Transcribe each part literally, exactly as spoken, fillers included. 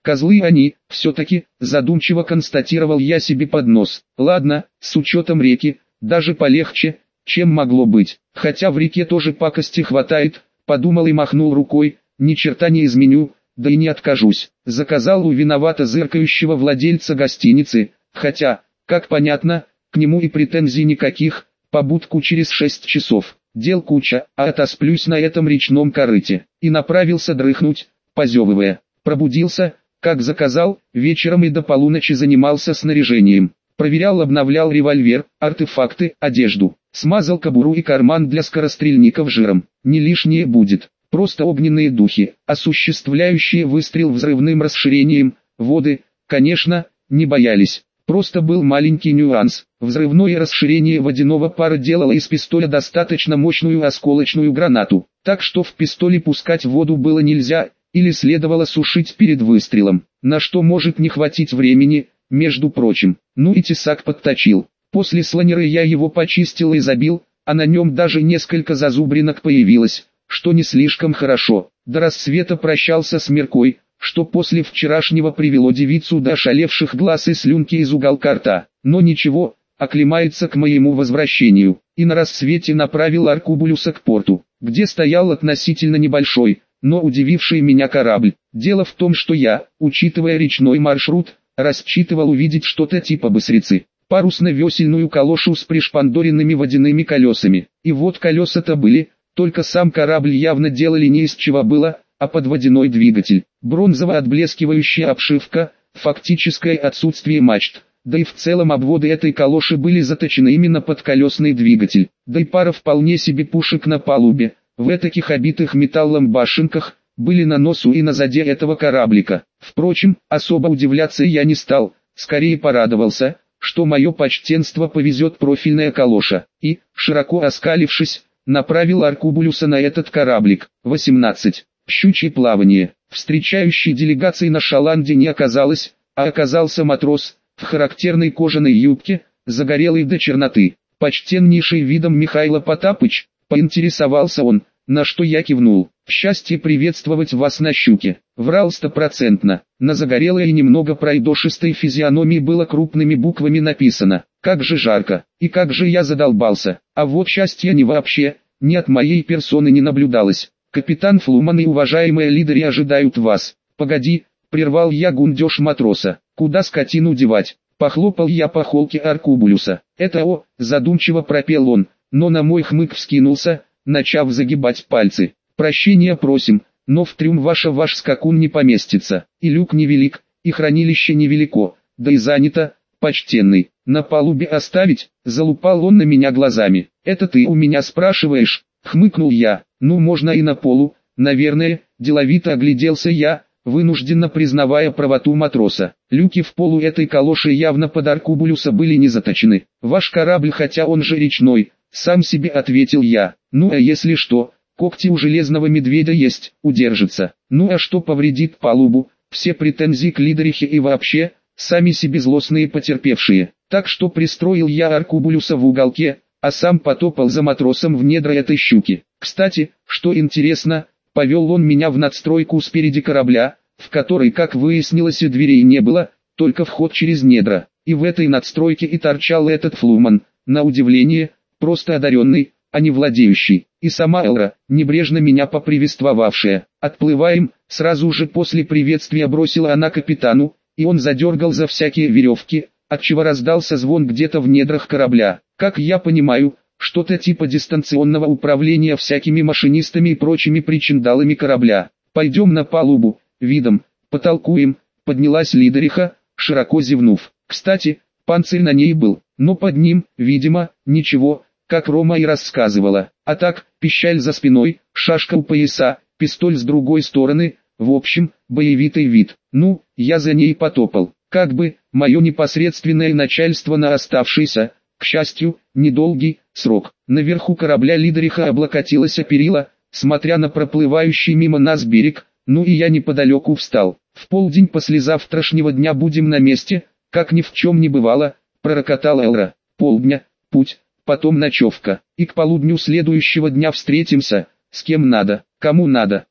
Козлы они, все-таки, задумчиво констатировал я себе под нос. Ладно, с учетом реки, даже полегче, чем могло быть. Хотя в реке тоже пакости хватает, подумал и махнул рукой, ни черта не изменю, да и не откажусь. Заказал у виновато зыркающего владельца гостиницы, хотя, как понятно, к нему и претензий никаких, побудку через шесть часов. Дел куча, а отосплюсь на этом речном корыте. И направился дрыхнуть, позевывая. Пробудился, как заказал, вечером и до полуночи занимался снаряжением. Проверял, обновлял револьвер, артефакты, одежду. Смазал кобуру и карман для скорострельников жиром. Не лишнее будет. Просто огненные духи, осуществляющие выстрел взрывным расширением. Воды, конечно, не боялись. Просто был маленький нюанс. Взрывное расширение водяного пара делало из пистоля достаточно мощную осколочную гранату. Так что в пистоле пускать воду было нельзя, или следовало сушить перед выстрелом. На что может не хватить времени, между прочим. Ну и тесак подточил. После слонера я его почистил и забил, а на нем даже несколько зазубринок появилось, что не слишком хорошо. До рассвета прощался с Меркой, что после вчерашнего привело девицу до ошалевших глаз и слюнки из уголка рта. Но ничего, оклемается к моему возвращению. И на рассвете направил Аркубулюса к порту, где стоял относительно небольшой, но удививший меня корабль. Дело в том, что я, учитывая речной маршрут, рассчитывал увидеть что-то типа бысрицы. Парусно-весельную калошу с пришпандоренными водяными колесами. И вот колеса-то были, только сам корабль явно делали не из чего было, а под водяной двигатель. Бронзово-отблескивающая обшивка, фактическое отсутствие мачт, да и в целом обводы этой калоши были заточены именно под колесный двигатель. Да и пара вполне себе пушек на палубе, в этаких обитых металлом башенках, были на носу и на заде этого кораблика. Впрочем, особо удивляться я не стал, скорее порадовался, что мое почтенство повезет профильная калоша, и, широко оскалившись, направил Аркубулюса на этот кораблик. восемнадцать. Щучье плавание. Встречающей делегации на Шаланде не оказалось, а оказался матрос, в характерной кожаной юбке, загорелый до черноты. «Почтеннейший видом Михайло Потапыч», поинтересовался он, на что я кивнул. «Счастье приветствовать вас на Щуке». Врал стопроцентно. На загорелой и немного пройдошистой физиономии было крупными буквами написано: «Как же жарко, и как же я задолбался». А вот счастья не вообще, ни от моей персоны не наблюдалось. «Капитан Флуман и уважаемые лидеры ожидают вас». «Погоди», прервал я гундеж матроса. «Куда скотину девать?» Похлопал я по холке Аркубулюса. «Это о», задумчиво пропел он, но на мой хмык вскинулся, начав загибать пальцы. «Прощения просим, но в трюм ваша ваш скакун не поместится. И люк невелик, и хранилище невелико, да и занято, почтенный. На палубе оставить?» Залупал он на меня глазами. «Это ты у меня спрашиваешь?» Хмыкнул я. «Ну можно и на полу, наверное», деловито огляделся я, вынужденно признавая правоту матроса. Люки в полу этой калоши явно под Аркубулюса были не заточены. «Ваш корабль, хотя он же речной», сам себе ответил я. «Ну а если что, когти у железного медведя есть, удержится. Ну а что повредит палубу, все претензии к лидерихе и вообще, сами себе злостные потерпевшие». Так что пристроил я Аркубулюса в уголке, а сам потопал за матросом в недра этой щуки. Кстати, что интересно, повел он меня в надстройку спереди корабля, в которой, как выяснилось, и дверей не было, только вход через недра. И в этой надстройке и торчал этот Флуман, на удивление, просто одаренный, а не владеющий. И сама Элра, небрежно меня поприветствовавшая. «Отплываем», сразу же после приветствия бросила она капитану, и он задергал за всякие веревки, отчего раздался звон где-то в недрах корабля. Как я понимаю, что-то типа дистанционного управления всякими машинистами и прочими причиндалами корабля. «Пойдем на палубу, видом, потолкуем», поднялась лидериха, широко зевнув. Кстати, панцирь на ней был, но под ним, видимо, ничего, как Рома и рассказывала. А так, пищаль за спиной, шашка у пояса, пистоль с другой стороны, в общем, боевитый вид. Ну, я за ней потопал. Как бы, мое непосредственное начальство на оставшийся, к счастью, недолгий, срок. Наверху корабля лидериха облокотилась о перила, смотря на проплывающий мимо нас берег, ну и я неподалеку встал. «В полдень послезавтрашнего дня будем на месте», как ни в чем не бывало, пророкотала Элра. «Полдня, путь, потом ночевка, и к полудню следующего дня встретимся, с кем надо, кому надо».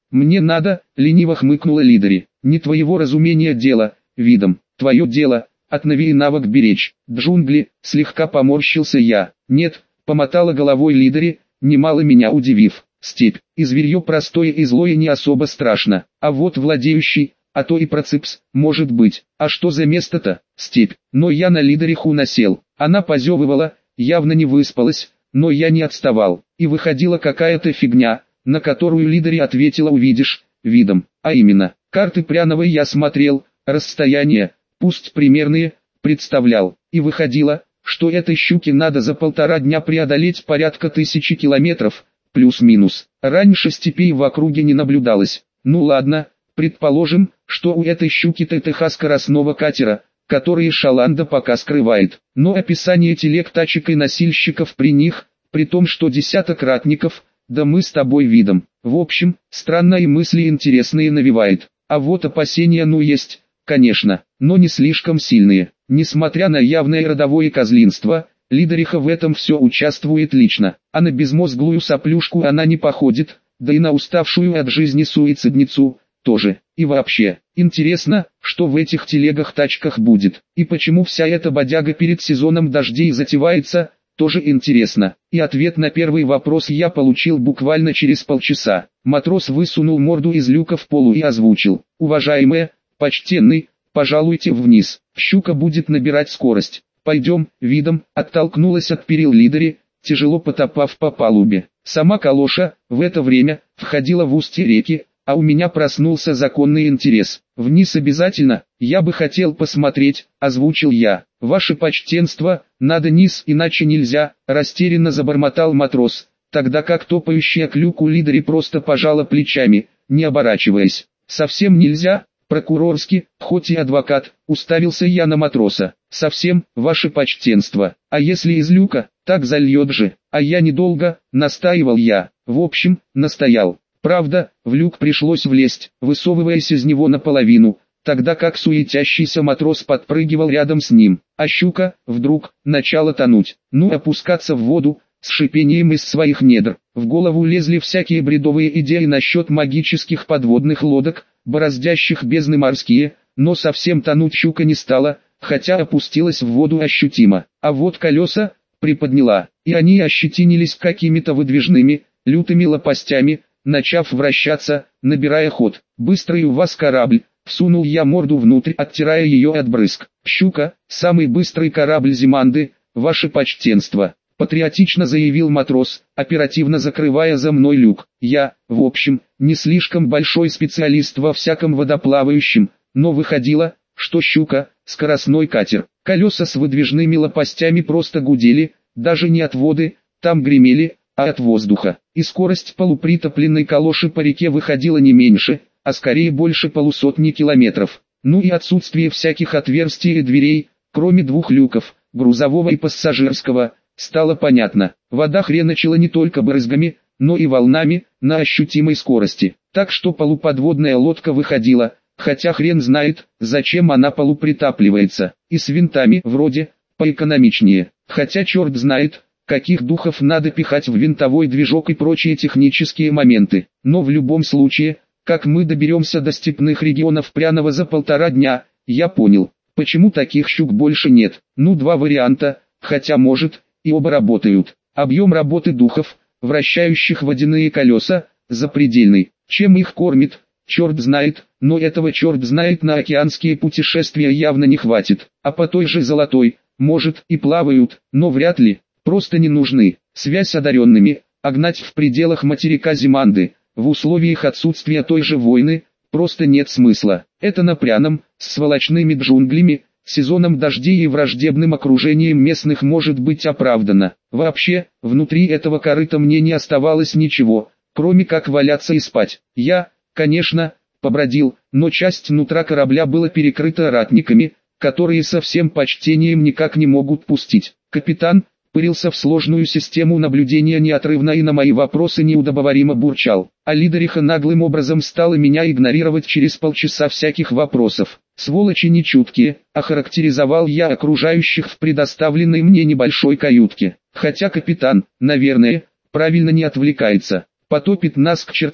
Мне надо, лениво хмыкнула Лидари. Не твоего разумения дело, видом, твое дело, от Нави навык беречь. Джунгли, слегка поморщился я. Нет, помотала головой Лидари, немало меня удивив. Степь, и зверье простое и злое не особо страшно, а вот владеющий, а то и проципс, может быть. А что за место-то? Степь. Но я на Лидариху насел. Она позевывала, явно не выспалась, но я не отставал. И выходила какая-то фигня, на которую Лидари ответила увидишь, видом. А именно, карты Пряновой я смотрел, расстояние, пусть примерные, представлял. И выходило, что этой щуке надо за полтора дня преодолеть порядка тысячи километров, плюс-минус. Раньше степей в округе не наблюдалось. Ну ладно, предположим, что у этой щуки ТТХ скоростного катера, который Шаланда пока скрывает. Но описание телег, тачек и носильщиков при них, при том что десяток ратников, да мы с тобой видом. В общем, странные мысли интересные навевает. А вот опасения ну есть, конечно, но не слишком сильные. Несмотря на явное родовое козлинство, Лидариха в этом все участвует лично, а на безмозглую соплюшку она не походит, да и на уставшую от жизни суицидницу тоже. И вообще, интересно, что в этих телегах-тачках будет, и почему вся эта бодяга перед сезоном дождей затевается, тоже интересно. И ответ на первый вопрос я получил буквально через полчаса. Матрос высунул морду из люка в полу и озвучил: «Уважаемые, почтенный, пожалуйте вниз, щука будет набирать скорость». «Пойдем», видом, оттолкнулась от перил Лидари, тяжело потопав по палубе. Сама калоша, в это время, входила в устье реки, а у меня проснулся законный интерес. «Вниз обязательно, я бы хотел посмотреть», озвучил я. «Ваше почтенство, надо низ, иначе нельзя», растерянно забормотал матрос, тогда как топающая к люку Лидари просто пожала плечами, не оборачиваясь. «Совсем нельзя?» Прокурорский, хоть и адвокат, уставился я на матроса. «Совсем, ваше почтенство, а если из люка, так зальет же». «А я недолго», настаивал я. В общем, настоял. Правда, в люк пришлось влезть, высовываясь из него наполовину, тогда как суетящийся матрос подпрыгивал рядом с ним. А щука, вдруг, начала тонуть. Ну опускаться в воду, с шипением из своих недр. В голову лезли всякие бредовые идеи насчет магических подводных лодок, бороздящих бездны морские, но совсем тонуть щука не стала, хотя опустилась в воду ощутимо. А вот колеса приподняла, и они ощетинились какими-то выдвижными, лютыми лопастями, начав вращаться, набирая ход. «Быстрый у вас корабль», всунул я морду внутрь, оттирая ее от брызг. «Щука, самый быстрый корабль Зиманды, ваше почтенство», патриотично заявил матрос, оперативно закрывая за мной люк. Я, в общем, не слишком большой специалист во всяком водоплавающем, но выходило, что щука – скоростной катер. Колеса с выдвижными лопастями просто гудели, даже не от воды, там гремели, а от воздуха. И скорость полупритопленной калоши по реке выходила не меньше, а скорее больше полусотни километров. Ну и отсутствие всяких отверстий и дверей, кроме двух люков, грузового и пассажирского, стало понятно. Вода хреначила не только брызгами, но и волнами, на ощутимой скорости. Так что полуподводная лодка выходила, хотя хрен знает, зачем она полупритапливается. И с винтами вроде, поэкономичнее. Хотя черт знает, каких духов надо пихать в винтовой движок и прочие технические моменты. Но в любом случае, как мы доберемся до степных регионов Пряного за полтора дня, я понял, почему таких щук больше нет. Ну два варианта, хотя может, и оба работают. Объем работы духов, вращающих водяные колеса, запредельный. Чем их кормит, черт знает, но этого черт знает на океанские путешествия явно не хватит. А по той же золотой, может, и плавают, но вряд ли, просто не нужны. Связь с одаренными, а гнать в пределах материка Зиманды, в условиях отсутствия той же войны, просто нет смысла. Это на Пряном, с сволочными джунглями, сезоном дождей и враждебным окружением местных может быть оправдано. Вообще, внутри этого корыта мне не оставалось ничего, кроме как валяться и спать. Я, конечно, побродил, но часть нутра корабля была перекрыта ратниками, которые со всем почтением никак не могут пустить. Капитан пырился в сложную систему наблюдения неотрывно и на мои вопросы неудобоваримо бурчал. А Лидариха наглым образом стала меня игнорировать через полчаса всяких вопросов. «Сволочи нечуткие», охарактеризовал я окружающих в предоставленной мне небольшой каютке. Хотя капитан, наверное, правильно не отвлекается. Потопит нас к чертям,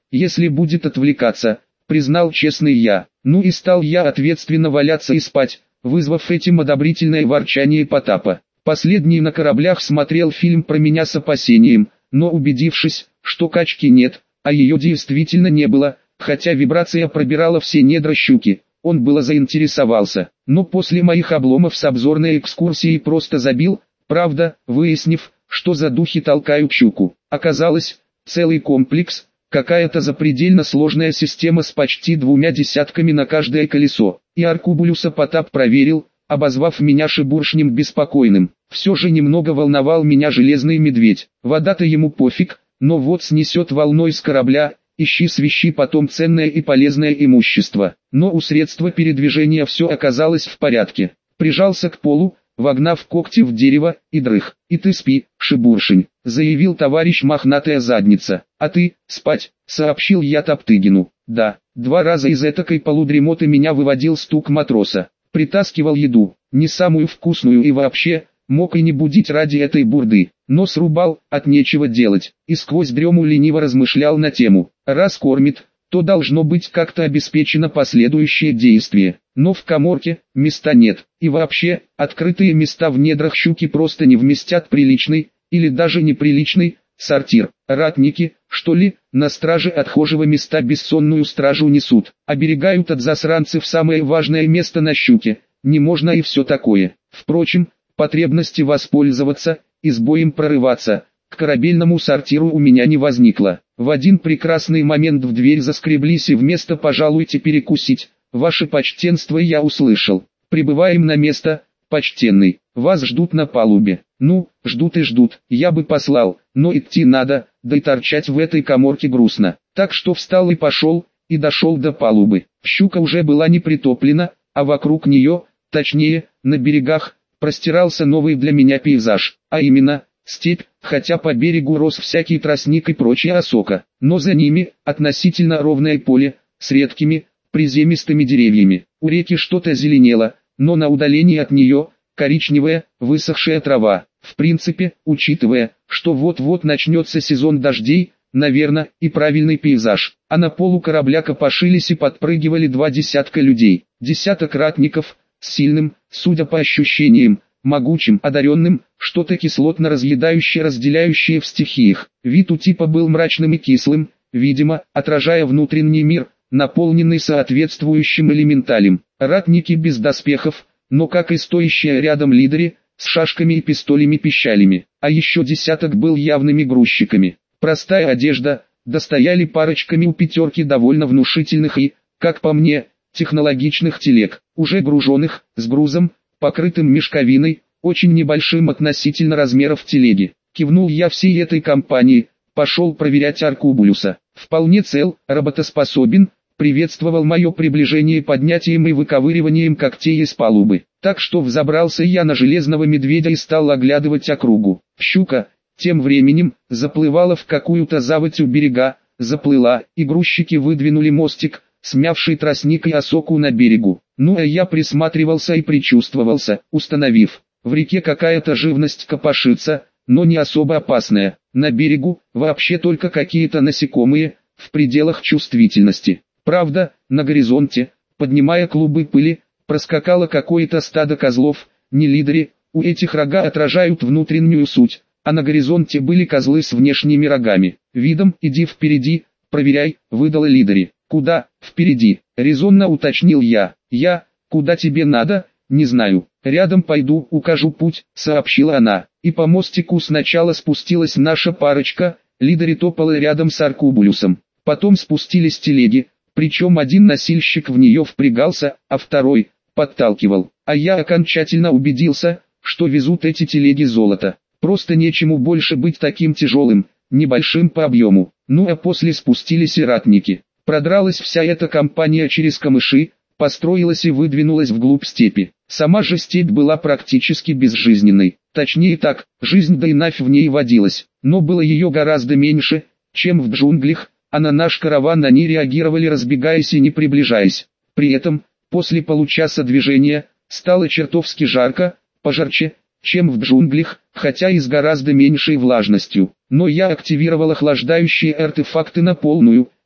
если будет отвлекаться, признал честный я. Ну и стал я ответственно валяться и спать, вызвав этим одобрительное ворчание Потапа. Последний на кораблях смотрел фильм про меня с опасением, но убедившись, что качки нет, а ее действительно не было, хотя вибрация пробирала все недра щуки, он было заинтересовался. Но после моих обломов с обзорной экскурсией просто забил, правда, выяснив, что за духи толкают щуку. Оказалось, целый комплекс, какая-то запредельно сложная система с почти двумя десятками на каждое колесо. И Аркубулюса Потап проверил, обозвав меня шебуршнем беспокойным. Все же немного волновал меня железный медведь. Вода-то ему пофиг, но вот снесет волной с корабля, ищи свищи потом ценное и полезное имущество. Но у средства передвижения все оказалось в порядке. Прижался к полу, вогнав когти в дерево, и дрых. «И ты спи, шебуршень», — заявил товарищ мохнатая задница. «А ты, спать», — сообщил я Топтыгину. «Да, два раза из этакой полудремоты меня выводил стук матроса. Притаскивал еду, не самую вкусную и вообще, мог и не будить ради этой бурды, но срубал, от нечего делать, и сквозь дрему лениво размышлял на тему. Раз кормит, то должно быть как-то обеспечено последующее действие. Но в каморке места нет, и вообще, открытые места в недрах щуки просто не вместят приличный, или даже неприличный, сортир. Ратники, что ли, на страже отхожего места бессонную стражу несут, оберегают от засранцев самое важное место на щуке, не можно и все такое. Впрочем, потребности воспользоваться, и с боем прорываться, к корабельному сортиру у меня не возникло. В один прекрасный момент в дверь заскреблись и вместо «пожалуйте перекусить», «ваше почтенство» я услышал. «Прибываем на место, почтенный, вас ждут на палубе». Ну, ждут и ждут, я бы послал, но идти надо, да и торчать в этой каморке грустно. Так что встал и пошел, и дошел до палубы. Щука уже была не притоплена, а вокруг нее, точнее, на берегах, простирался новый для меня пейзаж, а именно, степь, хотя по берегу рос всякий тростник и прочая осока, но за ними, относительно ровное поле, с редкими, приземистыми деревьями. У реки что-то зеленело, но на удалении от нее, коричневая, высохшая трава. В принципе, учитывая, что вот-вот начнется сезон дождей, наверное, и правильный пейзаж. А на полу корабля копошились и подпрыгивали два десятка людей. Десяток ратников, с сильным, судя по ощущениям, могучим, одаренным, что-то кислотно разъедающее, разделяющее в стихиях. Вид у типа был мрачным и кислым, видимо, отражая внутренний мир, наполненный соответствующим элементалем. Ратники без доспехов, но как и стоящие рядом лидеры, с шашками и пистолями-пищалями, а еще десяток был явными грузчиками. Простая одежда, достояли парочками у пятерки довольно внушительных и, как по мне, технологичных телег, уже груженных, с грузом, покрытым мешковиной, очень небольшим относительно размеров телеги. Кивнул я всей этой компании, пошел проверять Аркубулюса. Вполне цел, работоспособен, приветствовал мое приближение поднятием и выковыриванием когтей из палубы. Так что взобрался я на железного медведя и стал оглядывать округу. Щука, тем временем, заплывала в какую-то заводь у берега, заплыла, и грузчики выдвинули мостик, смявший тростник и осоку на берегу. Ну а я присматривался и причувствовался, установив, в реке какая-то живность копошится, но не особо опасная. На берегу, вообще только какие-то насекомые, в пределах чувствительности. Правда, на горизонте, поднимая клубы пыли, проскакало какое-то стадо козлов, не лидери, у этих рога отражают внутреннюю суть, а на горизонте были козлы с внешними рогами. Видом «иди впереди, проверяй», выдала лидери. «Куда, впереди?» — резонно уточнил я. «Я, куда тебе надо, не знаю. Рядом пойду, укажу путь», — сообщила она. И по мостику сначала спустилась наша парочка, лидери топала рядом с Аркубулюсом. Потом спустились телеги, причем один носильщик в нее впрягался, а второй подталкивал. А я окончательно убедился, что везут эти телеги золото. Просто нечему больше быть таким тяжелым, небольшим по объему. Ну а после спустились и ратники. Продралась вся эта компания через камыши, построилась и выдвинулась вглубь степи. Сама же степь была практически безжизненной. Точнее так, жизнь да и нафь в ней водилась, но было ее гораздо меньше, чем в джунглях, а на наш караван они реагировали, разбегаясь и не приближаясь. При этом, после получаса движения, стало чертовски жарко, пожарче, чем в джунглях, хотя и с гораздо меньшей влажностью. Но я активировал охлаждающие артефакты на полную,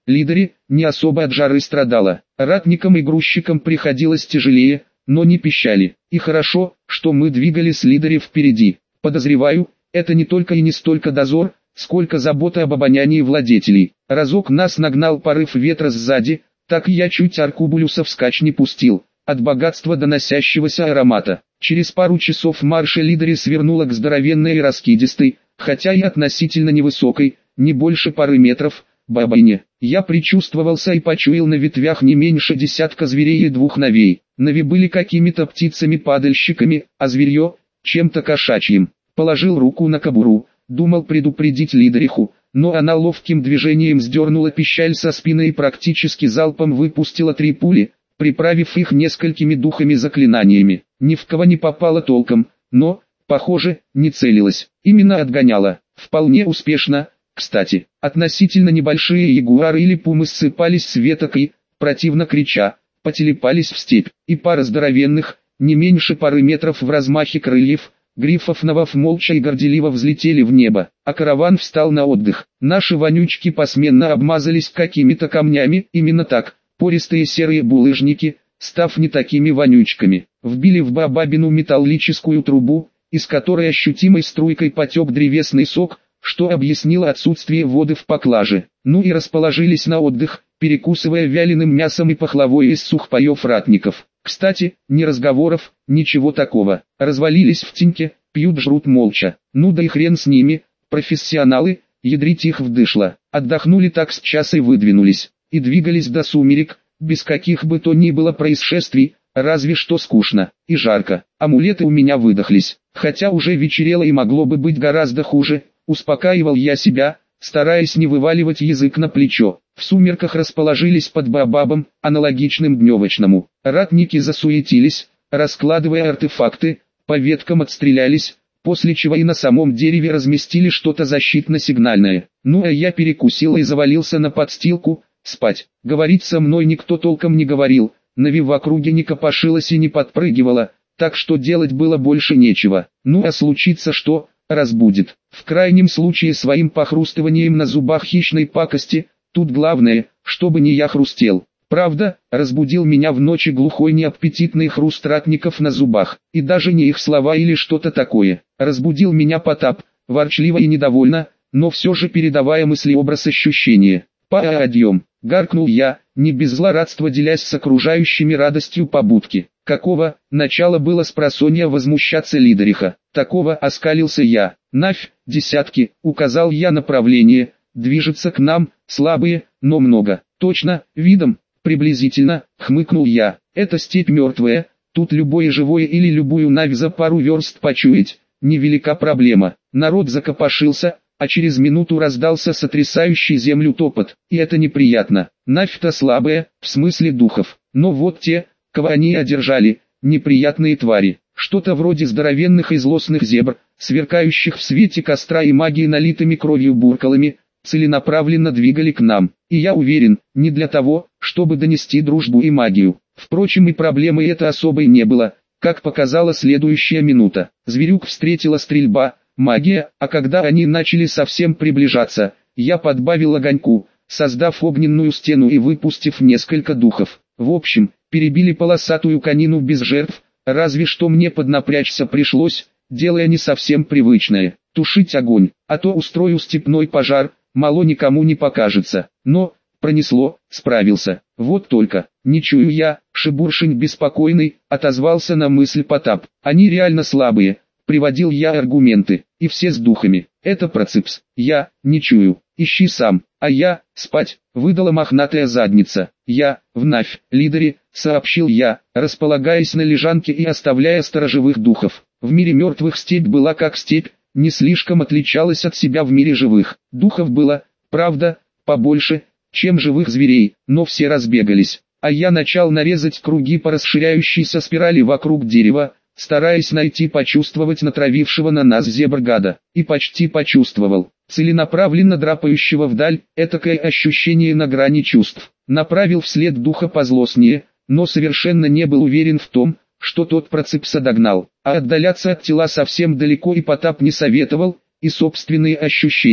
Лидери не особо от жары страдала. Ратникам и грузчикам приходилось тяжелее, но не пищали. И хорошо, что мы двигались Лидери впереди. Подозреваю, это не только и не столько дозор, сколько забота об обонянии владетелей. Разок нас нагнал порыв ветра сзади, так я чуть Аркубулюса вскачь не пустил, от богатства доносящегося аромата. Через пару часов марша Лидери свернула к здоровенной и раскидистой, хотя и относительно невысокой, не больше пары метров, бабайне. Я причувствовался и почуял на ветвях не меньше десятка зверей и двух новей. Нави были какими-то птицами-падальщиками, а зверье – чем-то кошачьим. Положил руку на кобуру, думал предупредить Лидериху, но она ловким движением сдернула пищаль со спины и практически залпом выпустила три пули, приправив их несколькими духами-заклинаниями. Ни в кого не попала толком, но, похоже, не целилась. Именно отгоняла. Вполне успешно. Кстати, относительно небольшие ягуары или пумы ссыпались с веток и, противно крича, потелепались в степь. И пара здоровенных, не меньше пары метров в размахе крыльев, грифов Навов молча и горделиво взлетели в небо, а караван встал на отдых. Наши вонючки посменно обмазались какими-то камнями, именно так, пористые серые булыжники, став не такими вонючками, вбили в бабабину металлическую трубу, из которой ощутимой струйкой потек древесный сок, что объяснило отсутствие воды в поклаже. Ну и расположились на отдых, перекусывая вяленым мясом и пахлавой из сухпаев ратников. Кстати, ни разговоров, ничего такого. Развалились в теньке, пьют, жрут молча. Ну да и хрен с ними, профессионалы, ядрить их вдышло. Отдохнули так с часа и выдвинулись. И двигались до сумерек, без каких бы то ни было происшествий, разве что скучно и жарко. Амулеты у меня выдохлись, хотя уже вечерело и могло бы быть гораздо хуже. Успокаивал я себя, стараясь не вываливать язык на плечо. В сумерках расположились под баобабом, аналогичным дневочному. Ратники засуетились, раскладывая артефакты, по веткам отстрелялись, после чего и на самом дереве разместили что-то защитно-сигнальное. Ну а я перекусил и завалился на подстилку, спать. Говорить со мной никто толком не говорил, Нави в округе не копошилась и не подпрыгивала, так что делать было больше нечего. Ну а случится что, разбудит. В крайнем случае своим похрустыванием на зубах хищной пакости, тут главное, чтобы не я хрустел. Правда, разбудил меня в ночи глухой неаппетитный хруст ратников на зубах, и даже не их слова или что-то такое. Разбудил меня Потап, ворчливо и недовольно, но все же передавая мыслеобраз ощущения. «Па-адьем», — гаркнул я, не без злорадства делясь с окружающими радостью побудки. Какого начала было спросонья возмущаться Лидериха? Такого оскалился я. Навь, десятки, указал я направление, движется к нам, слабые, но много. Точно, видом, приблизительно, хмыкнул я. Это степь мертвая, тут любое живое или любую навь за пару верст почуять, невелика проблема. Народ закопошился, а через минуту раздался сотрясающий землю топот, и это неприятно. Навь-то слабая, в смысле духов, но вот те, кого они одержали, неприятные твари, что-то вроде здоровенных и злостных зебр, сверкающих в свете костра и магии налитыми кровью буркалами, целенаправленно двигали к нам, и я уверен, не для того, чтобы донести дружбу и магию. Впрочем, и проблемы это особой не было, как показала следующая минута. Зверюк встретила стрельба, магия, а когда они начали совсем приближаться, я подбавил огоньку, создав огненную стену и выпустив несколько духов. В общем, перебили полосатую конину без жертв, разве что мне поднапрячься пришлось, делая не совсем привычное, тушить огонь, а то устрою степной пожар, мало никому не покажется. Но, пронесло, справился. Вот только, не чую я, шебуршень беспокойный, отозвался на мысль Потап. Они реально слабые, приводил я аргументы, и все с духами. Это проципс, я, не чую, ищи сам, а я, спать, выдала мохнатая задница. Я, в Навь, Лидери, сообщил я, располагаясь на лежанке и оставляя сторожевых духов. В мире мертвых степь была как степь, не слишком отличалась от себя в мире живых. Духов было, правда, побольше, чем живых зверей, но все разбегались. А я начал нарезать круги по расширяющейся спирали вокруг дерева, стараясь найти почувствовать натравившего на нас зебр-гада. И почти почувствовал. Целенаправленно драпающего вдаль, этакое ощущение на грани чувств. Направил вслед духа позлостнее, но совершенно не был уверен в том, что тот проципса догнал. А отдаляться от тела совсем далеко и Потап не советовал, и собственные ощущения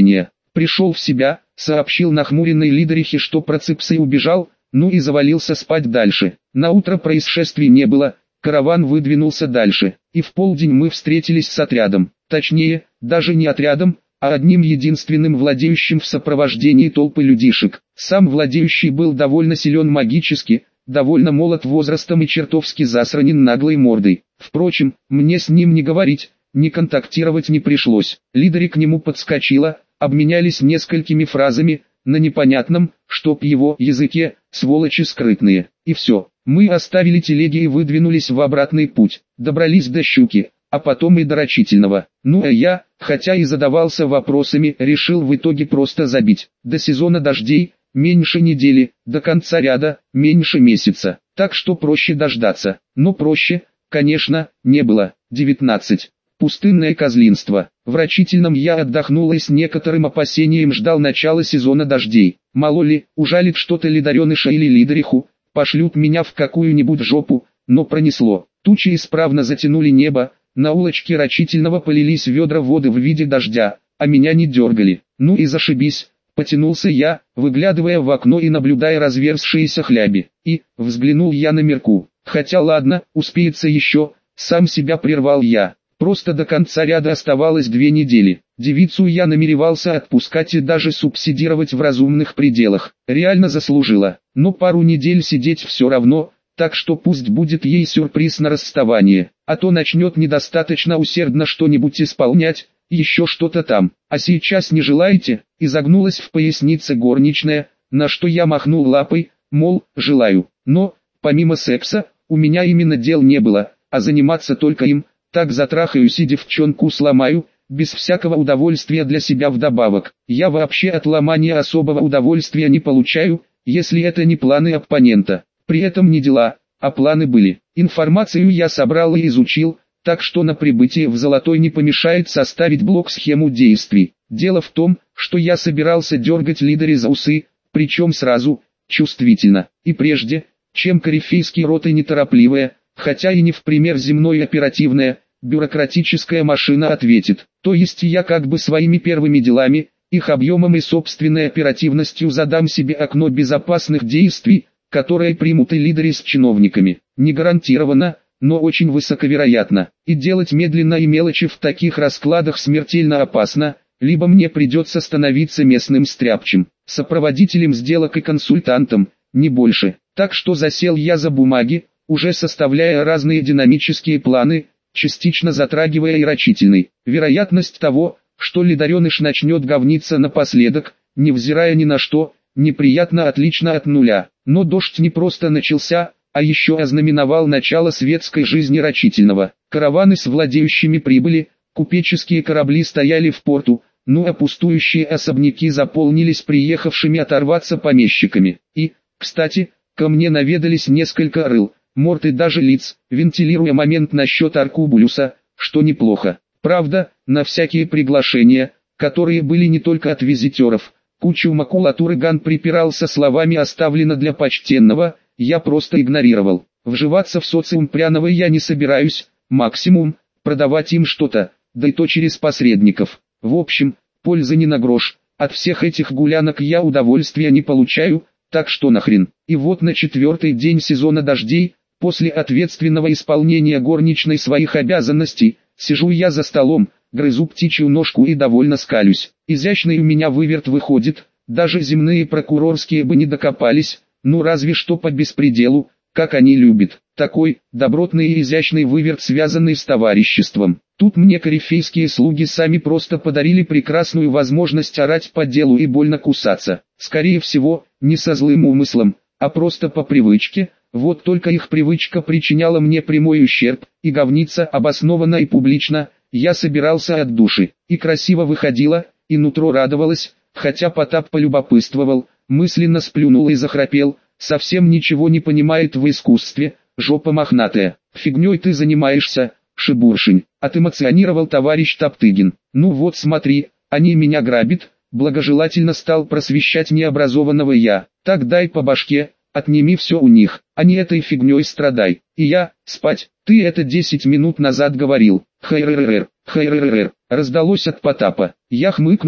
Пришел в себя, сообщил нахмуренной Лидерихе, что Процепсий убежал, ну и завалился спать дальше. Наутро происшествий не было, караван выдвинулся дальше, и в полдень мы встретились с отрядом. Точнее, даже не отрядом, а одним единственным владеющим в сопровождении толпы людишек. Сам владеющий был довольно силен магически, довольно молод возрастом и чертовски засранен наглой мордой. Впрочем, мне с ним не говорить, не контактировать не пришлось. Лидери к нему подскочила, обменялись несколькими фразами, на непонятном, чтоб его языке, сволочи скрытные. И все, мы оставили телеги и выдвинулись в обратный путь, добрались до Щуки, а потом и до Рачительного. Ну а я, хотя и задавался вопросами, решил в итоге просто забить. До сезона дождей меньше недели, до конца ряда меньше месяца, так что проще дождаться. Но проще, конечно, не было. девятнадцать. Пустынное козлинство. В Рачительном я отдохнул и с некоторым опасением ждал начала сезона дождей. Мало ли, ужалит что-то лидареныша или лидериху, пошлют меня в какую-нибудь жопу, но пронесло. Тучи исправно затянули небо, на улочке Рачительного полились ведра воды в виде дождя, а меня не дергали. Ну и зашибись, потянулся я, выглядывая в окно и наблюдая разверзшиеся хляби. И, взглянул я на Мерку. Хотя ладно, успеется еще, сам себя прервал я. Просто до конца ряда оставалось две недели. Девицу я намеревался отпускать и даже субсидировать в разумных пределах. Реально заслужила. Но пару недель сидеть все равно, так что пусть будет ей сюрприз на расставание. А то начнет недостаточно усердно что-нибудь исполнять, еще что-то там. А сейчас не желаете? Изогнулась в пояснице горничная, на что я махнул лапой, мол, желаю. Но, помимо секса, у меня именно дел не было, а заниматься только им. Так затрахаюсь и девчонку сломаю, без всякого удовольствия для себя вдобавок. Я вообще от ломания особого удовольствия не получаю, если это не планы оппонента. При этом не дела, а планы были. Информацию я собрал и изучил, так что на прибытии в Золотой не помешает составить блок-схему действий. Дело в том, что я собирался дергать Лидери за усы, причем сразу, чувствительно. И прежде, чем корифейские роты неторопливая, хотя и не в пример земной оперативная, бюрократическая машина ответит. То есть я как бы своими первыми делами, их объемом и собственной оперативностью задам себе окно безопасных действий, которые примут и лидеры с чиновниками. Не гарантированно, но очень высоковероятно. И делать медленно и мелочи в таких раскладах смертельно опасно, либо мне придется становиться местным стряпчем, сопроводителем сделок и консультантом, не больше. Так что засел я за бумаги, уже составляя разные динамические планы, частично затрагивая и Рачительный. Вероятность того, что лидареныш начнет говниться напоследок, невзирая ни на что, неприятно отлично от нуля. Но дождь не просто начался, а еще ознаменовал начало светской жизни Рачительного. Караваны с владеющими прибыли, купеческие корабли стояли в порту, ну а пустующие особняки заполнились приехавшими оторваться помещиками. И, кстати, ко мне наведались несколько рыл, морд и даже лиц, вентилируя момент насчет Аркубулюса, что неплохо. Правда, на всякие приглашения, которые были не только от визитеров, кучу макулатуры Ган припирался словами «оставлено для почтенного», я просто игнорировал. Вживаться в социум пряного я не собираюсь, максимум, продавать им что-то, да и то через посредников. В общем, пользы не на грош, от всех этих гулянок я удовольствия не получаю, так что нахрен. И вот на четвертый день сезона дождей, после ответственного исполнения горничной своих обязанностей, сижу я за столом, грызу птичью ножку и довольно скалюсь. Изящный у меня выверт выходит, даже земные прокурорские бы не докопались, ну разве что по беспределу, как они любят. Такой, добротный и изящный выверт, связанный с товариществом. Тут мне корифейские слуги сами просто подарили прекрасную возможность орать по делу и больно кусаться. Скорее всего, не со злым умыслом, а просто по привычке. Вот только их привычка причиняла мне прямой ущерб, и говниться обоснованно и публично, я собирался от души. И красиво выходило, и нутро радовалось, хотя Потап полюбопытствовал, мысленно сплюнул и захрапел, совсем ничего не понимает в искусстве, жопа мохнатая. Фигней ты занимаешься, шибуршень, отэмоционировал товарищ Топтыгин. Ну вот смотри, они меня грабят, благожелательно стал просвещать необразованного я. Так дай по башке, отними все у них, а не этой фигней страдай. И я, спать, ты это десять минут назад говорил. Хайрррр, хайрррр, раздалось от Потапа. Я хмыкнул,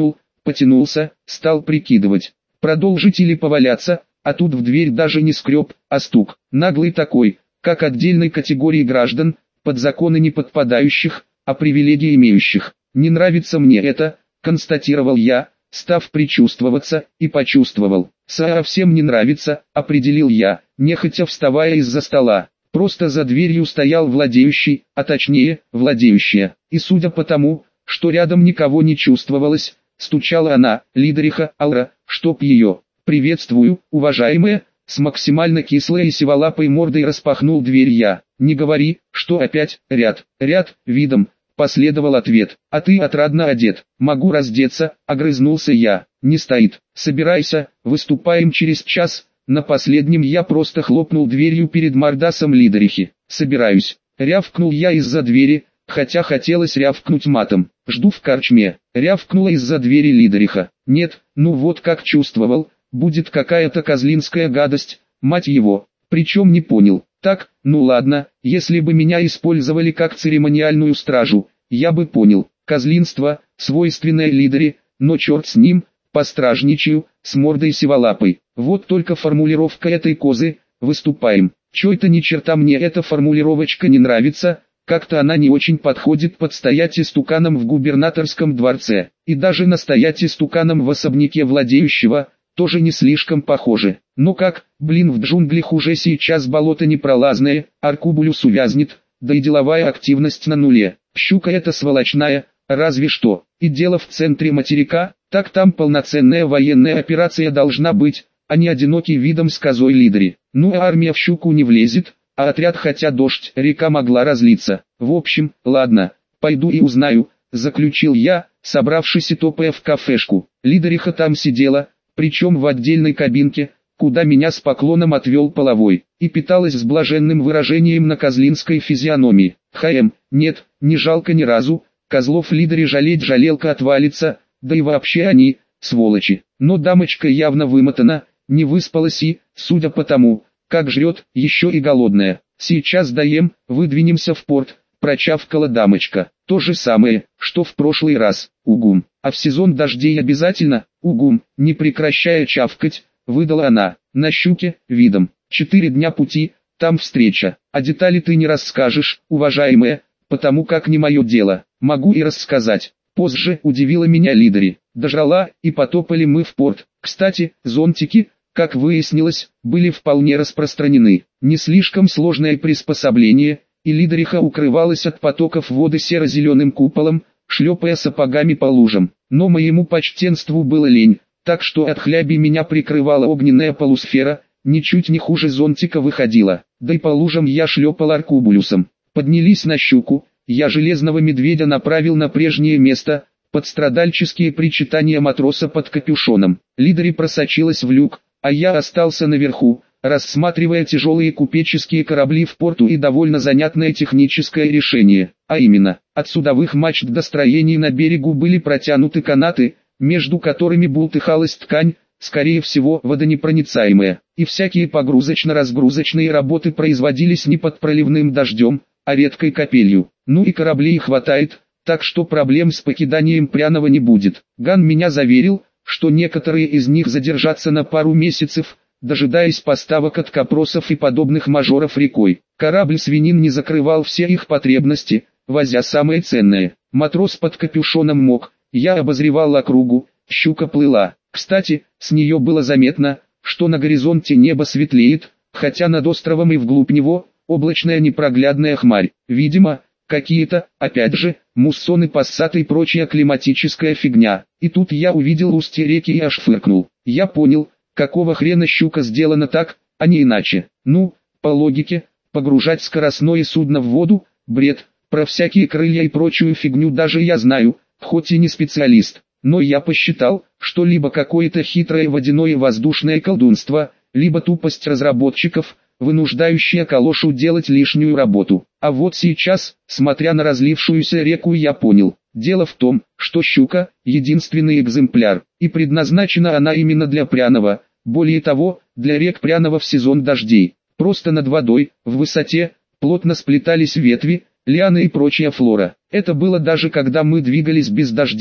потянулся, стал прикидывать, продолжить или поваляться, а тут в дверь даже не скреб, а стук, наглый такой, как отдельной категории граждан, под законы не подпадающих, а привилегии имеющих. «Не нравится мне это», констатировал я, став причувствоваться, и почувствовал. «Совсем не нравится», определил я, нехотя вставая из-за стола. Просто за дверью стоял владеющий, а точнее, владеющая. И судя по тому, что рядом никого не чувствовалось, стучала она, Лидериха, Алра, чтоб ее. «Приветствую, уважаемая», с максимально кислой и сиволапой мордой распахнул дверь я. «Не говори, что опять, ряд, ряд, видом», последовал ответ. «А ты отрадно одет». «Могу раздеться», огрызнулся я. «Не стоит». «Собирайся, выступаем через час». На последнем я просто хлопнул дверью перед мордасом Лидерихи. «Собираюсь», рявкнул я из-за двери, хотя хотелось рявкнуть матом. «Жду в корчме», рявкнула из-за двери Лидериха. «Нет, ну вот как чувствовал, будет какая-то козлинская гадость, мать его». Причем не понял. Так, ну ладно, если бы меня использовали как церемониальную стражу, я бы понял. Козлинство, свойственное Лидере, но черт с ним, постражничаю, с мордой сиволапой. Вот только формулировка этой козы, выступаем. Чё это ни черта мне эта формулировочка не нравится, как-то она не очень подходит под стоять истуканом в губернаторском дворце, и даже на стоять истуканом в особняке владеющего, тоже не слишком похоже. Но как, блин, в джунглях уже сейчас болото непролазное, аркубулюс увязнет, да и деловая активность на нуле. Щука эта сволочная, разве что. И дело в центре материка, так там полноценная военная операция должна быть, а не одинокий видом с козой Лидери. Ну а армия в щуку не влезет, а отряд хотя дождь, река могла разлиться. В общем, ладно, пойду и узнаю, заключил я, собравшись и топая в кафешку. Лидериха там сидела, причем в отдельной кабинке, куда меня с поклоном отвел половой, и питалась с блаженным выражением на козлинской физиономии. «Хм, нет, не жалко ни разу, козлов Лидери жалеть жалелка отвалится, да и вообще они, сволочи». Но дамочка явно вымотана, не выспалась и, судя по тому, как жрет, еще и голодная. «Сейчас доем, выдвинемся в порт», прочавкала дамочка. «То же самое, что в прошлый раз, угум. А в сезон дождей обязательно, угум», не прекращая чавкать, выдала она. «На щуке, видом. Четыре дня пути, там встреча. А детали ты не расскажешь, уважаемая, потому как не мое дело. Могу и рассказать. Позже удивила меня Лидери. Дожрала, и потопали мы в порт. Кстати, зонтики, как выяснилось, были вполне распространены. Не слишком сложное приспособление, и Лидериха укрывалась от потоков воды серо-зеленым куполом, шлепая сапогами по лужам. Но моему почтенству было лень, так что от хляби меня прикрывала огненная полусфера, ничуть не хуже зонтика выходила. Да и по лужам я шлепал аркубулюсом. Поднялись на щуку, я железного медведя направил на прежнее место, под страдальческие причитания матроса под капюшоном. Лидери просочилась в люк, а я остался наверху, рассматривая тяжелые купеческие корабли в порту и довольно занятное техническое решение. А именно, от судовых мачт до строений на берегу были протянуты канаты, между которыми бултыхалась ткань, скорее всего водонепроницаемая, и всякие погрузочно-разгрузочные работы производились не под проливным дождем, а редкой капелью. Ну и кораблей хватает, так что проблем с покиданием Пряного не будет. Ган меня заверил, что некоторые из них задержатся на пару месяцев, дожидаясь поставок от капросов и подобных мажоров рекой. Корабль «Свинин» не закрывал все их потребности, возя самое ценное. Матрос под капюшоном мог, я обозревал округу, щука плыла. Кстати, с нее было заметно, что на горизонте небо светлеет, хотя над островом и вглубь него, облачная непроглядная хмарь. Видимо, какие-то, опять же, муссоны, пассаты и прочая климатическая фигня. И тут я увидел устье реки и аж фыркнул. Я понял, какого хрена щука сделана так, а не иначе. Ну, по логике, погружать скоростное судно в воду – бред. Про всякие крылья и прочую фигню даже я знаю, хоть и не специалист. Но я посчитал, что либо какое-то хитрое водяное воздушное колдунство, либо тупость разработчиков, вынуждающая калошу делать лишнюю работу. А вот сейчас, смотря на разлившуюся реку, я понял. Дело в том, что щука – единственный экземпляр, и предназначена она именно для Пряного, более того, для рек Пряного в сезон дождей. Просто над водой, в высоте, плотно сплетались ветви, лианы и прочая флора. Это было даже когда мы двигались без дождей,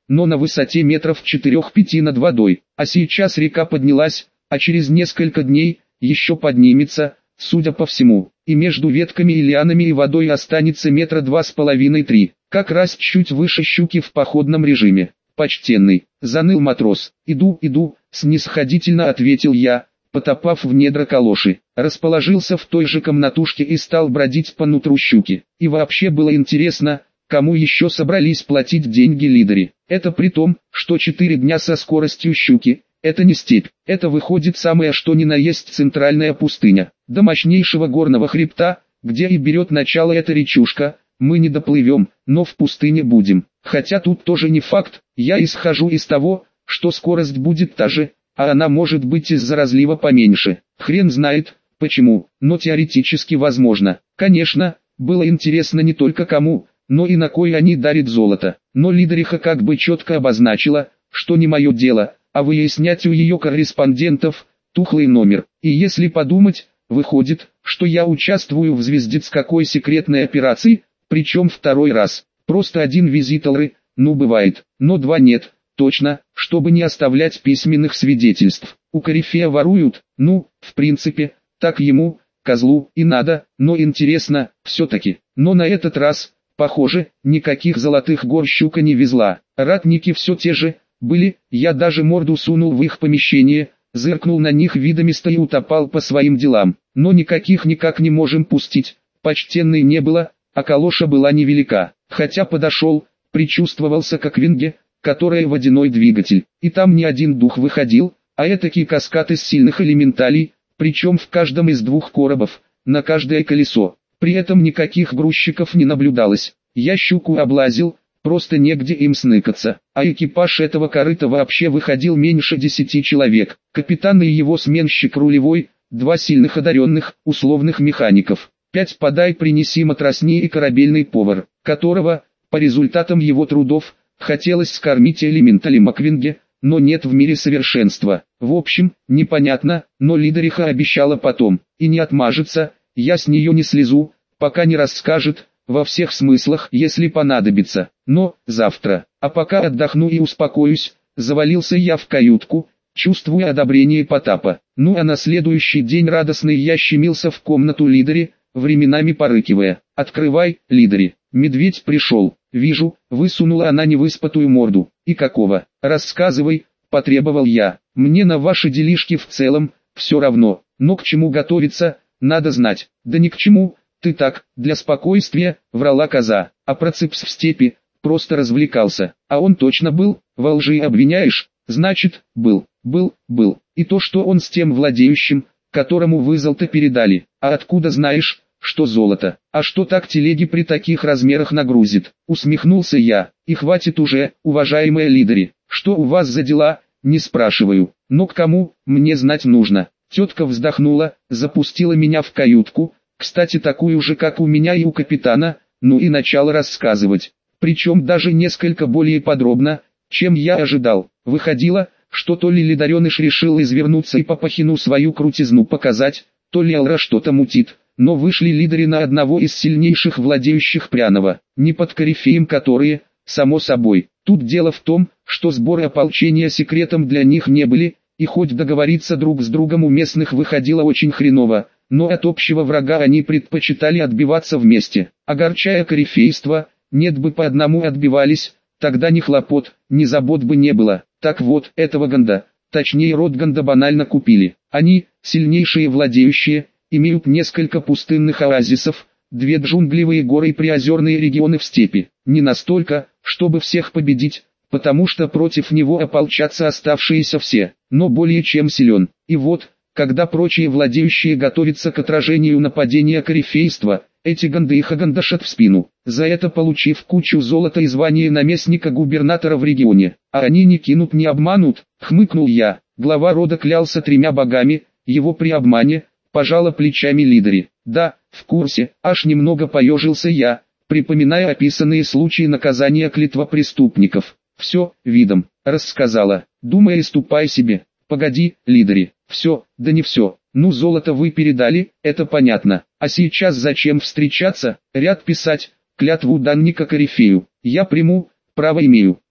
но на высоте метров четырех-пяти над водой. А сейчас река поднялась, а через несколько дней еще поднимется, судя по всему, и между ветками и лианами и водой останется метра два с половиной-три, как раз чуть выше щуки в походном режиме. «Почтенный», — заныл матрос. «Иду, иду», — снисходительно ответил я, потопав в недра калоши, расположился в той же комнатушке и стал бродить по нутру щуки. И вообще было интересно, кому еще собрались платить деньги лидери. Это при том, что четыре дня со скоростью щуки — это не степь, это выходит самое что ни на есть центральная пустыня. До мощнейшего горного хребта, где и берет начало эта речушка, мы не доплывем, но в пустыне будем. Хотя тут тоже не факт, я исхожу из того, что скорость будет та же, а она может быть из-за разлива поменьше. Хрен знает, почему, но теоретически возможно. Конечно, было интересно не только кому, но и на кой они дарят золото. Но лидериха как бы четко обозначила, что не мое дело, а выяснять у ее корреспондентов тухлый номер. И если подумать, выходит, что я участвую в звездецкой секретной операции, причем второй раз. Просто один визиторы, ну бывает, но два нет. Точно, чтобы не оставлять письменных свидетельств. У корифея воруют, ну, в принципе, так ему, козлу, и надо, но интересно, все-таки. Но на этот раз, похоже, никаких золотых гор щука не везла. Ратники все те же, были, я даже морду сунул в их помещение, зыркнул на них видомисто и утопал по своим делам. Но никаких никак не можем пустить, почтенной не было, а калоша была невелика. Хотя подошел, причувствовался как винге, которая водяной двигатель, и там не один дух выходил, а этакий каскад из сильных элементалей, причем в каждом из двух коробов, на каждое колесо. При этом никаких грузчиков не наблюдалось. Я щуку облазил, просто негде им сныкаться, а экипаж этого корыта вообще выходил меньше десяти человек. Капитан и его сменщик рулевой, два сильных одаренных, условных механиков, пять подай принеси матросни и корабельный повар, которого, по результатам его трудов, хотелось скормить элементали Маквинге, но нет в мире совершенства. В общем, непонятно, но лидериха обещала потом, и не отмажется, я с нее не слезу, пока не расскажет, во всех смыслах, если понадобится. Но, завтра, а пока отдохну и успокоюсь, завалился я в каютку, чувствуя одобрение Потапа. Ну а на следующий день радостный я щемился в комнату лидери, временами порыкивая: «Открывай, лидери, медведь пришел». «Вижу», — высунула она невыспатую морду. «И какого? Рассказывай», — потребовал я. «Мне на ваши делишки в целом, все равно, но к чему готовиться, надо знать». «Да ни к чему, ты так, для спокойствия», — врала коза. «А про цепс в степи, просто развлекался». «А он точно был, во лжи обвиняешь?» «Значит, был, был, был. И то, что он с тем владеющим, которому вы золото передали. А откуда знаешь, что золото? А что так телеги при таких размерах нагрузит?» Усмехнулся я. «И хватит уже, уважаемые лидери. Что у вас за дела, не спрашиваю. Но к кому, мне знать нужно». Тетка вздохнула, запустила меня в каютку, кстати такую же как у меня и у капитана, ну и начала рассказывать. Причем даже несколько более подробно, чем я ожидал. Выходило, что то ли лидареныш решил извернуться и Папахину свою крутизну показать, то ли Алра что-то мутит. Но вышли лидеры на одного из сильнейших владеющих пряного, не под корифеем которые, само собой. Тут дело в том, что сборы ополчения секретом для них не были, и хоть договориться друг с другом у местных выходило очень хреново, но от общего врага они предпочитали отбиваться вместе. Огорчая корифейство, нет бы по одному отбивались, тогда ни хлопот, ни забот бы не было. Так вот, этого Ганда, точнее род Ганда банально купили. Они, сильнейшие владеющие, имеют несколько пустынных оазисов, две джунглевые горы и приозерные регионы в степи. Не настолько, чтобы всех победить, потому что против него ополчатся оставшиеся все, но более чем силен. И вот, когда прочие владеющие готовятся к отражению нападения корифейства, эти ганды их огандашат в спину, за это получив кучу золота и звание наместника губернатора в регионе. А они не кинут, не обманут, хмыкнул я. Глава рода клялся тремя богами, его при обмане, пожала плечами лидери. Да, в курсе, аж немного поежился я, припоминая описанные случаи наказания клятвопреступников. Все, видом, рассказала, думай и ступай себе. Погоди, лидери, все, да не все. Ну золото вы передали, это понятно. А сейчас зачем встречаться, ряд писать, клятву данника корифею? Я приму, право имею.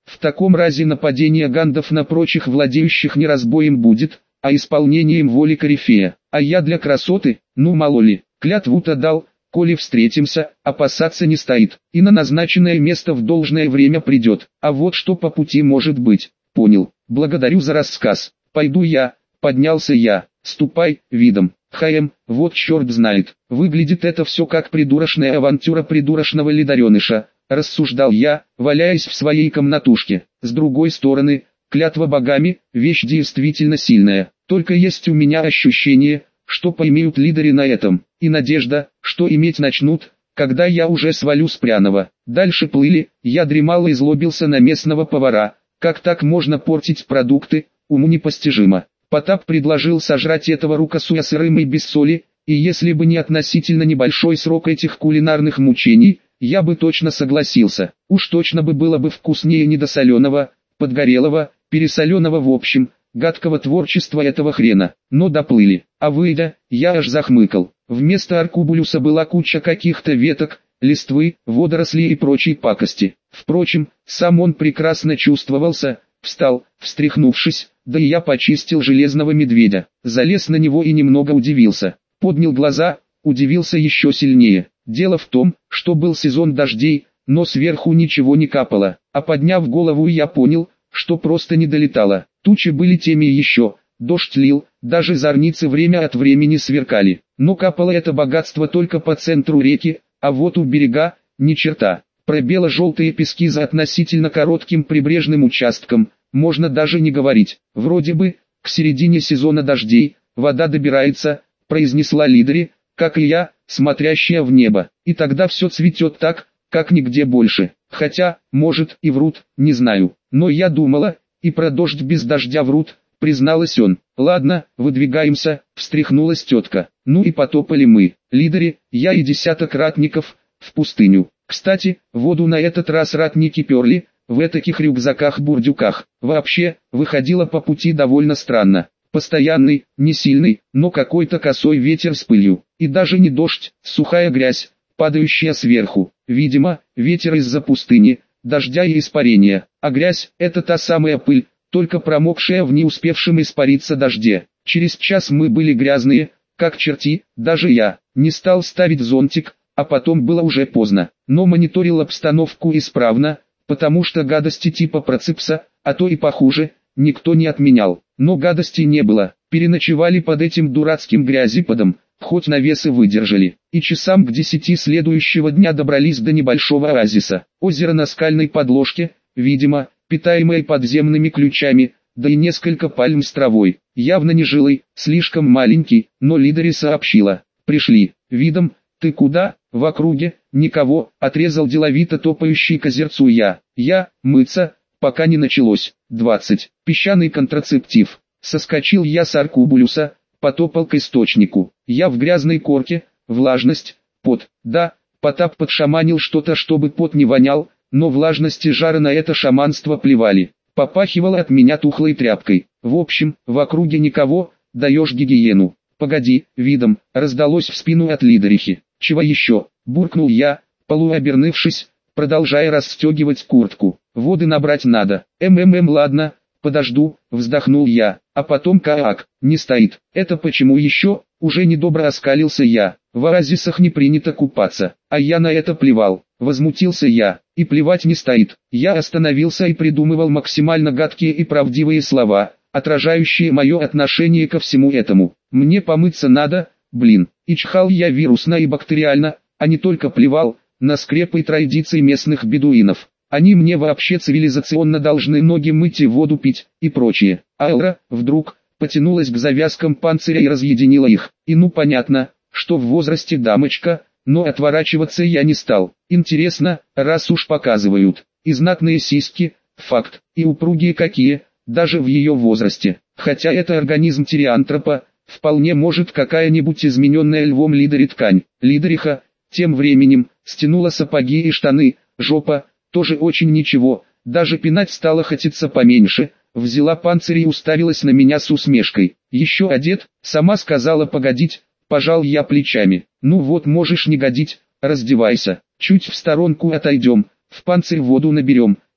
В таком разе нападение гандов на прочих владеющих не разбоем будет, а исполнением воли корифея. А я для красоты, ну мало ли, клятву-то дал, коли встретимся, опасаться не стоит, и на назначенное место в должное время придет. А вот что по пути может быть. Понял, благодарю за рассказ. Пойду я, поднялся я. Ступай, видом. Хаем, вот черт знает, выглядит это все как придурочная авантюра придурочного лидареныша, рассуждал я, валяясь в своей комнатушке. С другой стороны, клятва богами, вещь действительно сильная, только есть у меня ощущение, что поймеют лидари на этом, и надежда, что иметь начнут, когда я уже свалю с пряного. Дальше плыли, я дремал и злобился на местного повара, как так можно портить продукты, уму непостижимо. Потап предложил сожрать этого рукосуя сырым и без соли, и если бы не относительно небольшой срок этих кулинарных мучений, я бы точно согласился. Уж точно бы было бы вкуснее недосоленого, подгорелого, пересоленного в общем, гадкого творчества этого хрена. Но доплыли, а выйдя, я аж захмыкал. Вместо аркубулюса была куча каких-то веток, листвы, водорослей и прочей пакости. Впрочем, сам он прекрасно чувствовался, встал, встряхнувшись, да и я почистил железного медведя, залез на него и немного удивился. Поднял глаза, удивился еще сильнее. Дело в том, что был сезон дождей, но сверху ничего не капало, а подняв голову я понял, что просто не долетало. Тучи были теми еще, дождь лил, даже зорницы время от времени сверкали. Но капало это богатство только по центру реки, а вот у берега, ни черта. Про бело-желтые пески за относительно коротким прибрежным участком можно даже не говорить. Вроде бы, к середине сезона дождей, вода добирается, произнесла Лидари, как и я, смотрящая в небо. И тогда все цветет так, как нигде больше. Хотя, может и врут, не знаю. Но я думала, и про дождь без дождя врут, призналась он. Ладно, выдвигаемся, встряхнулась тетка. Ну и потопали мы. Лидари, я и десяток ратников, в пустыню. Кстати, воду на этот раз ратники перли, в этаких рюкзаках-бурдюках. Вообще, выходило по пути довольно странно. Постоянный, не сильный, но какой-то косой ветер с пылью. И даже не дождь, сухая грязь, падающая сверху. Видимо, ветер из-за пустыни, дождя и испарения. А грязь – это та самая пыль, только промокшая в не успевшем испариться дожде. Через час мы были грязные, как черти, даже я. Не стал ставить зонтик, а потом было уже поздно. Но мониторил обстановку исправно, потому что гадости типа проципса, а то и похуже, никто не отменял. Но гадостей не было, переночевали под этим дурацким грязиподом, хоть навесы выдержали. И часам к десяти следующего дня добрались до небольшого оазиса. Озеро на скальной подложке, видимо, питаемое подземными ключами, да и несколько пальм с травой. Явно не жилый, слишком маленький, но Лидари сообщила. Пришли, видом, ты куда? В округе, никого, отрезал деловито топающий к озерцу я. Я, мыться, пока не началось. двадцать. Песчаный контрацептив. Соскочил я с аркубулюса, потопал к источнику. Я в грязной корке, влажность, пот. Да, Потап подшаманил что-то, чтобы пот не вонял, но влажность и жара на это шаманство плевали. Попахивало от меня тухлой тряпкой. В общем, в округе никого, даешь гигиену. Погоди, видом, раздалось в спину от Лидарихи. Чего еще? Буркнул я, полуобернувшись, продолжая расстегивать куртку. Воды набрать надо. Ммм ладно, подожду, вздохнул я. А потом каак, не стоит. Это почему еще? Уже недобро оскалился я. В оазисах не принято купаться, а я на это плевал. Возмутился я. И плевать не стоит. Я остановился и придумывал максимально гадкие и правдивые слова, отражающие мое отношение ко всему этому. Мне помыться надо, блин. И чихал я вирусно и бактериально, а не только плевал, на скрепы и традиции местных бедуинов. Они мне вообще цивилизационно должны ноги мыть и воду пить, и прочее. А Элра, вдруг, потянулась к завязкам панциря и разъединила их. И ну понятно, что в возрасте дамочка, но отворачиваться я не стал. Интересно, раз уж показывают. И знатные сиськи, факт, и упругие какие, даже в ее возрасте. Хотя это организм тиреантропа, вполне может какая-нибудь измененная львом Лидари ткань. Лидариха, тем временем, стянула сапоги и штаны, жопа, тоже очень ничего, даже пинать стала хотеться поменьше, взяла панцирь и уставилась на меня с усмешкой. Еще одет, сама сказала погодить, пожал я плечами. Ну вот можешь не годить, раздевайся, чуть в сторонку отойдем, в панцирь воду наберем,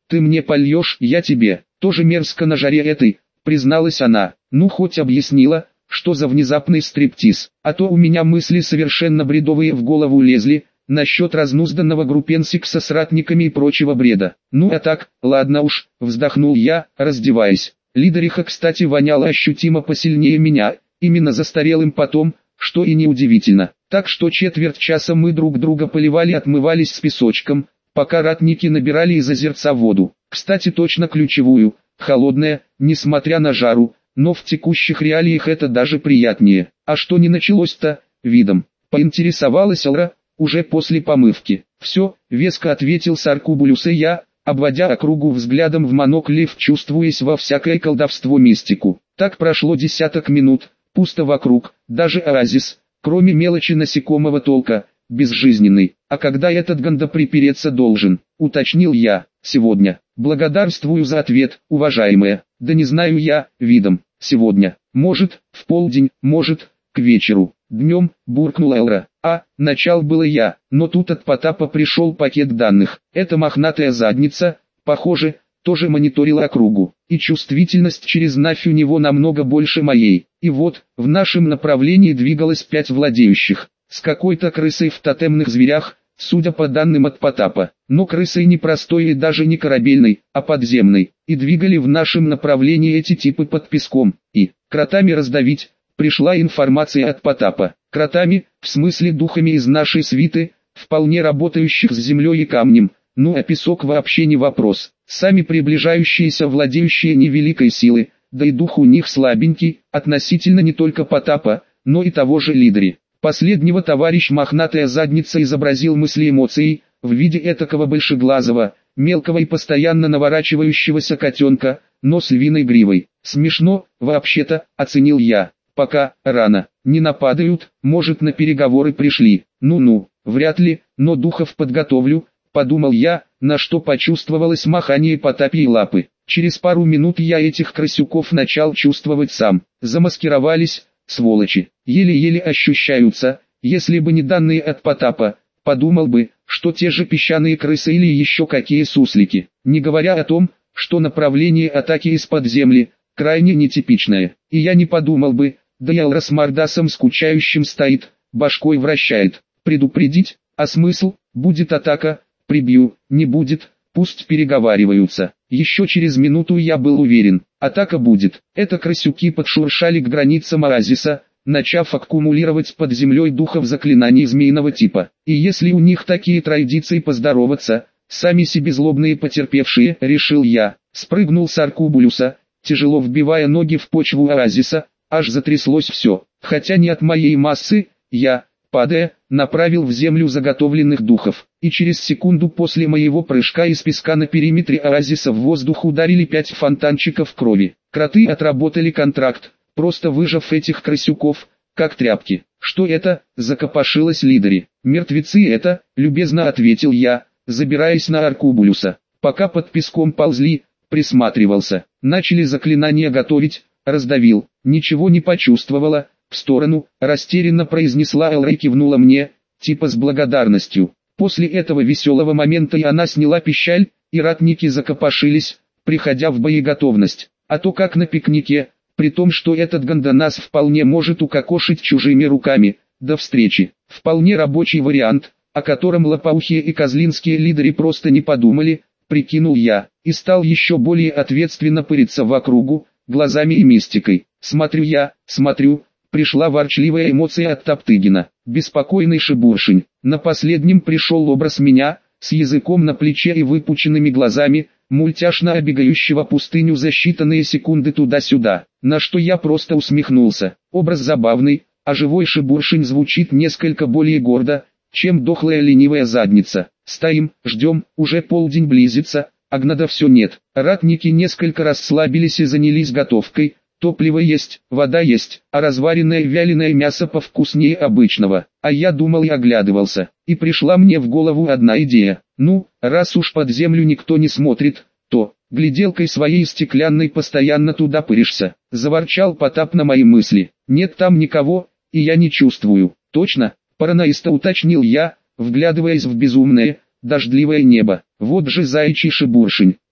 ты мне польешь, я тебе. Тоже мерзко на жаре этой, призналась она. Ну хоть объяснила, что за внезапный стриптиз, а то у меня мысли совершенно бредовые в голову лезли, насчет разнузданного группенсекса с ратниками и прочего бреда. Ну а так, ладно уж, вздохнул я, раздеваясь. Лидериха, кстати, воняла ощутимо посильнее меня, именно застарелым потом, что и неудивительно. Так что четверть часа мы друг друга поливали и отмывались с песочком, пока ратники набирали из озерца воду. Кстати, точно ключевую, холодная, несмотря на жару, но в текущих реалиях это даже приятнее. А что не началось-то, видом? Поинтересовалась Алра, уже после помывки. Все, веско ответил Саркубулюс, и я, обводя округу взглядом в монокль, вчувствуясь во всякое колдовство мистику. Так прошло десяток минут, пусто вокруг, даже оазис, кроме мелочи насекомого толка, безжизненный. А когда этот ганда припереться должен, уточнил я, сегодня. Благодарствую за ответ, уважаемая. Да не знаю я, видом, сегодня. Может, в полдень, может, к вечеру. Днем, буркнула Элра. А, начал было я, но тут от Потапа пришел пакет данных. Эта мохнатая задница, похоже, тоже мониторила округу. И чувствительность через нафь у него намного больше моей. И вот, в нашем направлении двигалось пять владеющих. С какой-то крысой в тотемных зверях, судя по данным от Потапа. Но крысой не простой и даже не корабельной, а подземной. И двигали в нашем направлении эти типы под песком. И, кротами раздавить, пришла информация от Потапа. Кротами, в смысле духами из нашей свиты, вполне работающих с землей и камнем. Ну а песок вообще не вопрос. Сами приближающиеся владеющие невеликой силы, да и дух у них слабенький, относительно не только Потапа, но и того же Лидери. Последнего товарищ мохнатая задница изобразил мысли эмоций, в виде этакого большеглазого, мелкого и постоянно наворачивающегося котенка, но с львиной гривой. Смешно, вообще-то, оценил я. Пока, рано, не нападают, может на переговоры пришли. Ну-ну, вряд ли, но духов подготовлю, подумал я, на что почувствовалось махание Потапьей лапы. Через пару минут я этих крысюков начал чувствовать сам. Замаскировались, сволочи, еле-еле ощущаются. Если бы не данные от Потапа, подумал бы, что те же песчаные крысы или еще какие суслики. Не говоря о том, что направление атаки из-под земли крайне нетипичное. И я не подумал бы, да и Алра с мордасом скучающим стоит, башкой вращает. Предупредить, а смысл, будет атака, прибью, не будет, пусть переговариваются. Еще через минуту я был уверен, атака будет. Это крысюки подшуршали к границам оазиса, начав аккумулировать под землей духов заклинаний змеиного типа. И если у них такие традиции поздороваться, сами себе злобные потерпевшие, решил я, спрыгнул с Аркубулюса, тяжело вбивая ноги в почву оазиса, аж затряслось все. Хотя не от моей массы, я, падая, направил в землю заготовленных духов. И через секунду после моего прыжка из песка на периметре оазиса в воздух ударили пять фонтанчиков крови. Кроты отработали контракт, просто выжав этих крысюков, как тряпки. Что это? Закопошилась Лидери. Мертвецы это, любезно ответил я, забираясь на Аркубулюса. Пока под песком ползли, присматривался. Начали заклинания готовить, раздавил. Ничего не почувствовала. В сторону, растерянно произнесла Элра и кивнула мне, типа с благодарностью. После этого веселого момента и она сняла пищаль, и ратники закопошились, приходя в боеготовность. А то как на пикнике, при том что этот ганда нас вполне может укокошить чужими руками. До встречи. Вполне рабочий вариант, о котором лопоухие и козлинские лидеры просто не подумали, прикинул я, и стал еще более ответственно пыриться в округу, глазами и мистикой. Смотрю я, смотрю. Пришла ворчливая эмоция от Топтыгина. Беспокойный шебуршень. На последнем пришел образ меня, с языком на плече и выпученными глазами, мультяшно обегающего пустыню за считанные секунды туда-сюда. На что я просто усмехнулся. Образ забавный, а живой шебуршень звучит несколько более гордо, чем дохлая ленивая задница. Стоим, ждем, уже полдень близится, а гнада все нет. Ратники несколько расслабились и занялись готовкой. Топливо есть, вода есть, а разваренное вяленое мясо повкуснее обычного. А я думал и оглядывался, и пришла мне в голову одна идея. Ну, раз уж под землю никто не смотрит, то, гляделкой своей стеклянной постоянно туда пыришься. Заворчал Потап на мои мысли. Нет там никого, и я не чувствую. Точно, параноиста уточнил я, вглядываясь в безумное, дождливое небо. Вот же заячий шебуршень.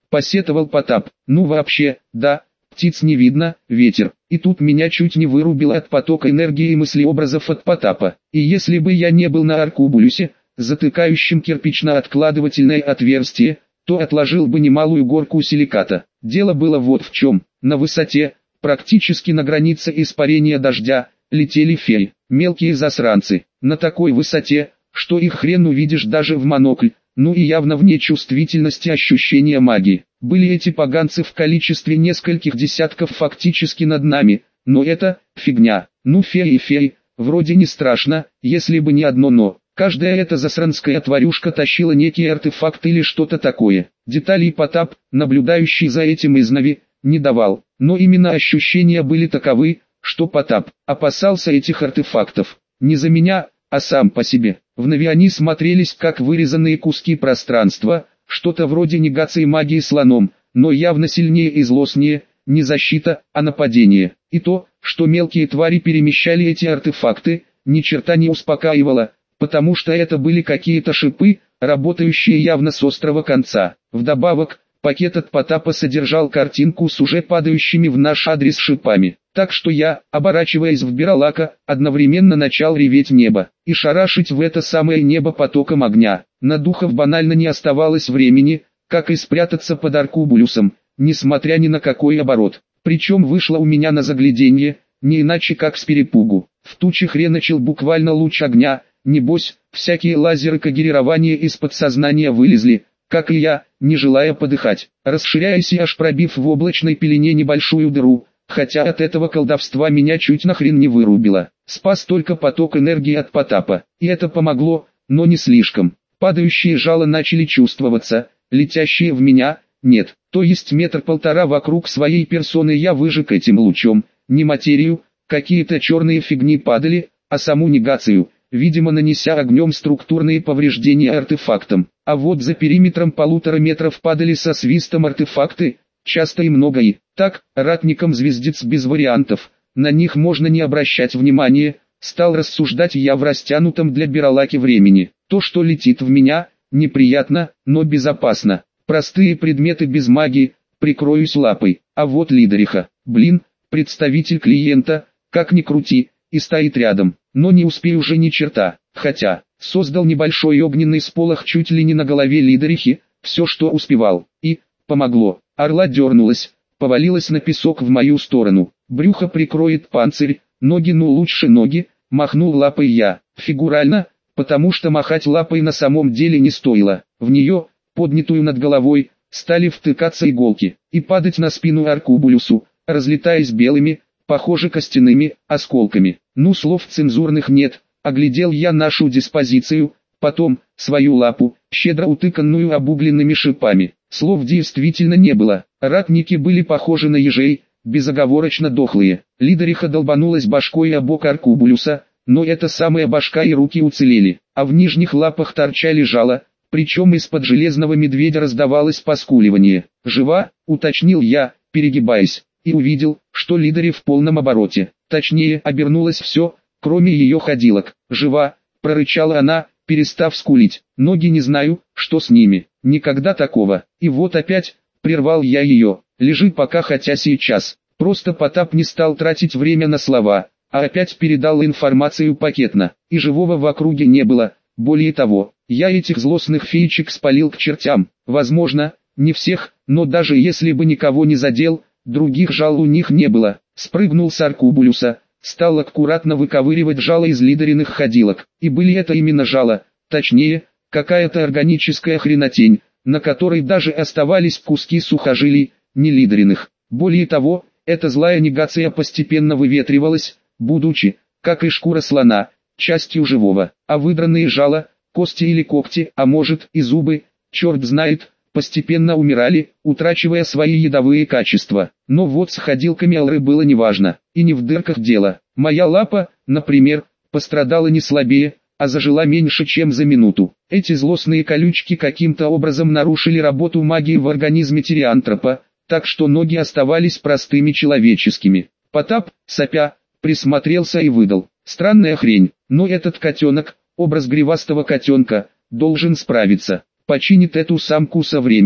посетовал Потап. Ну вообще, да, птиц не видно, ветер. И тут меня чуть не вырубило от потока энергии и мыслеобразов от Потапа. И если бы я не был на Аркубулюсе, затыкающим кирпично-откладывательное отверстие, то отложил бы немалую горку силиката. Дело было вот в чем. На высоте, практически на границе испарения дождя, летели феи, мелкие засранцы. На такой высоте, что их хрен увидишь даже в монокль, ну и явно вне чувствительности ощущения магии. Были эти поганцы в количестве нескольких десятков фактически над нами, но это фигня. Ну феи и феи, вроде не страшно, если бы не одно но. Каждая эта засранская тварюшка тащила некий артефакт или что-то такое. Деталей Потап, наблюдающий за этим изнави, не давал. Но именно ощущения были таковы, что Потап опасался этих артефактов. Не за меня, а сам по себе. В Нави они смотрелись как вырезанные куски пространства, что-то вроде негации магии слоном, но явно сильнее и злостнее, не защита, а нападение. И то, что мелкие твари перемещали эти артефакты, ни черта не успокаивало, потому что это были какие-то шипы, работающие явно с острого конца. Вдобавок, пакет от Потапа содержал картинку с уже падающими в наш адрес шипами. Так что я, оборачиваясь в Биролака, одновременно начал реветь небо и шарашить в это самое небо потоком огня. На духов банально не оставалось времени, как и спрятаться под Аркубулюсом, несмотря ни на какой оборот. Причем вышло у меня на загляденье, не иначе как с перепугу. В туче хреночил буквально луч огня, небось, всякие лазеры когерирования из подсознания вылезли, как и я, не желая подыхать, расширяясь и аж пробив в облачной пелене небольшую дыру. Хотя от этого колдовства меня чуть нахрен не вырубило. Спас только поток энергии от Потапа. И это помогло, но не слишком. Падающие жало начали чувствоваться, летящие в меня – нет. То есть метр-полтора вокруг своей персоны я выжег этим лучом. Не материю, какие-то черные фигни падали, а саму негацию, видимо нанеся огнем структурные повреждения артефактам. А вот за периметром полутора метров падали со свистом артефакты, часто и много и. Так, ратникам звездец без вариантов, на них можно не обращать внимания, стал рассуждать я в растянутом для Биролаки времени. То, что летит в меня, неприятно, но безопасно. Простые предметы без магии, прикроюсь лапой. А вот Лидериха, блин, представитель клиента, как ни крути, и стоит рядом. Но не успею уже ни черта, хотя, создал небольшой огненный сполох чуть ли не на голове Лидерихи, все что успевал, и, помогло. Орла дернулась, повалилась на песок в мою сторону. Брюхо прикроет панцирь, ноги ну лучше ноги, махнул лапой я. Фигурально, потому что махать лапой на самом деле не стоило. В нее, поднятую над головой, стали втыкаться иголки и падать на спину Аркубулюсу, разлетаясь белыми, похоже костяными, осколками. Ну слов цензурных нет, оглядел я нашу диспозицию, потом, свою лапу, щедро утыканную обугленными шипами. Слов действительно не было, ратники были похожи на ежей, безоговорочно дохлые. Лидериха долбанулась башкой о бок Аркубулюса, но эта самая башка и руки уцелели, а в нижних лапах торчали жало, причем из-под железного медведя раздавалось поскуливание. «Жива?» — уточнил я, перегибаясь, и увидел, что Лидери в полном обороте. Точнее, обернулось все, кроме ее ходилок. «Жива?» — прорычала она, перестав скулить. «Ноги не знаю, что с ними. Никогда такого». И вот опять, прервал я ее. «Лежи пока хотя сейчас». Просто Потап не стал тратить время на слова, а опять передал информацию пакетно. И живого в округе не было. Более того, я этих злостных феечек спалил к чертям. Возможно, не всех, но даже если бы никого не задел, других жал у них не было. Спрыгнул с Аркубулюса, стал аккуратно выковыривать жало из лидериных ходилок. И были это именно жало, точнее, какая-то органическая хренотень, на которой даже оставались куски сухожилий, не лидериных. Более того, эта злая негация постепенно выветривалась, будучи, как и шкура слона, частью живого, а выдранные жало, кости или когти, а может и зубы, черт знает, постепенно умирали, утрачивая свои ядовые качества. Но вот с ходилками Алры было неважно, и не в дырках дело. Моя лапа, например, пострадала не слабее, а зажила меньше чем за минуту. Эти злостные колючки каким-то образом нарушили работу магии в организме тириантропа, так что ноги оставались простыми человеческими. Потап, сопя, присмотрелся и выдал: «Странная хрень, но этот котенок, образ гривастого котенка, должен справиться, починит эту самку со временем».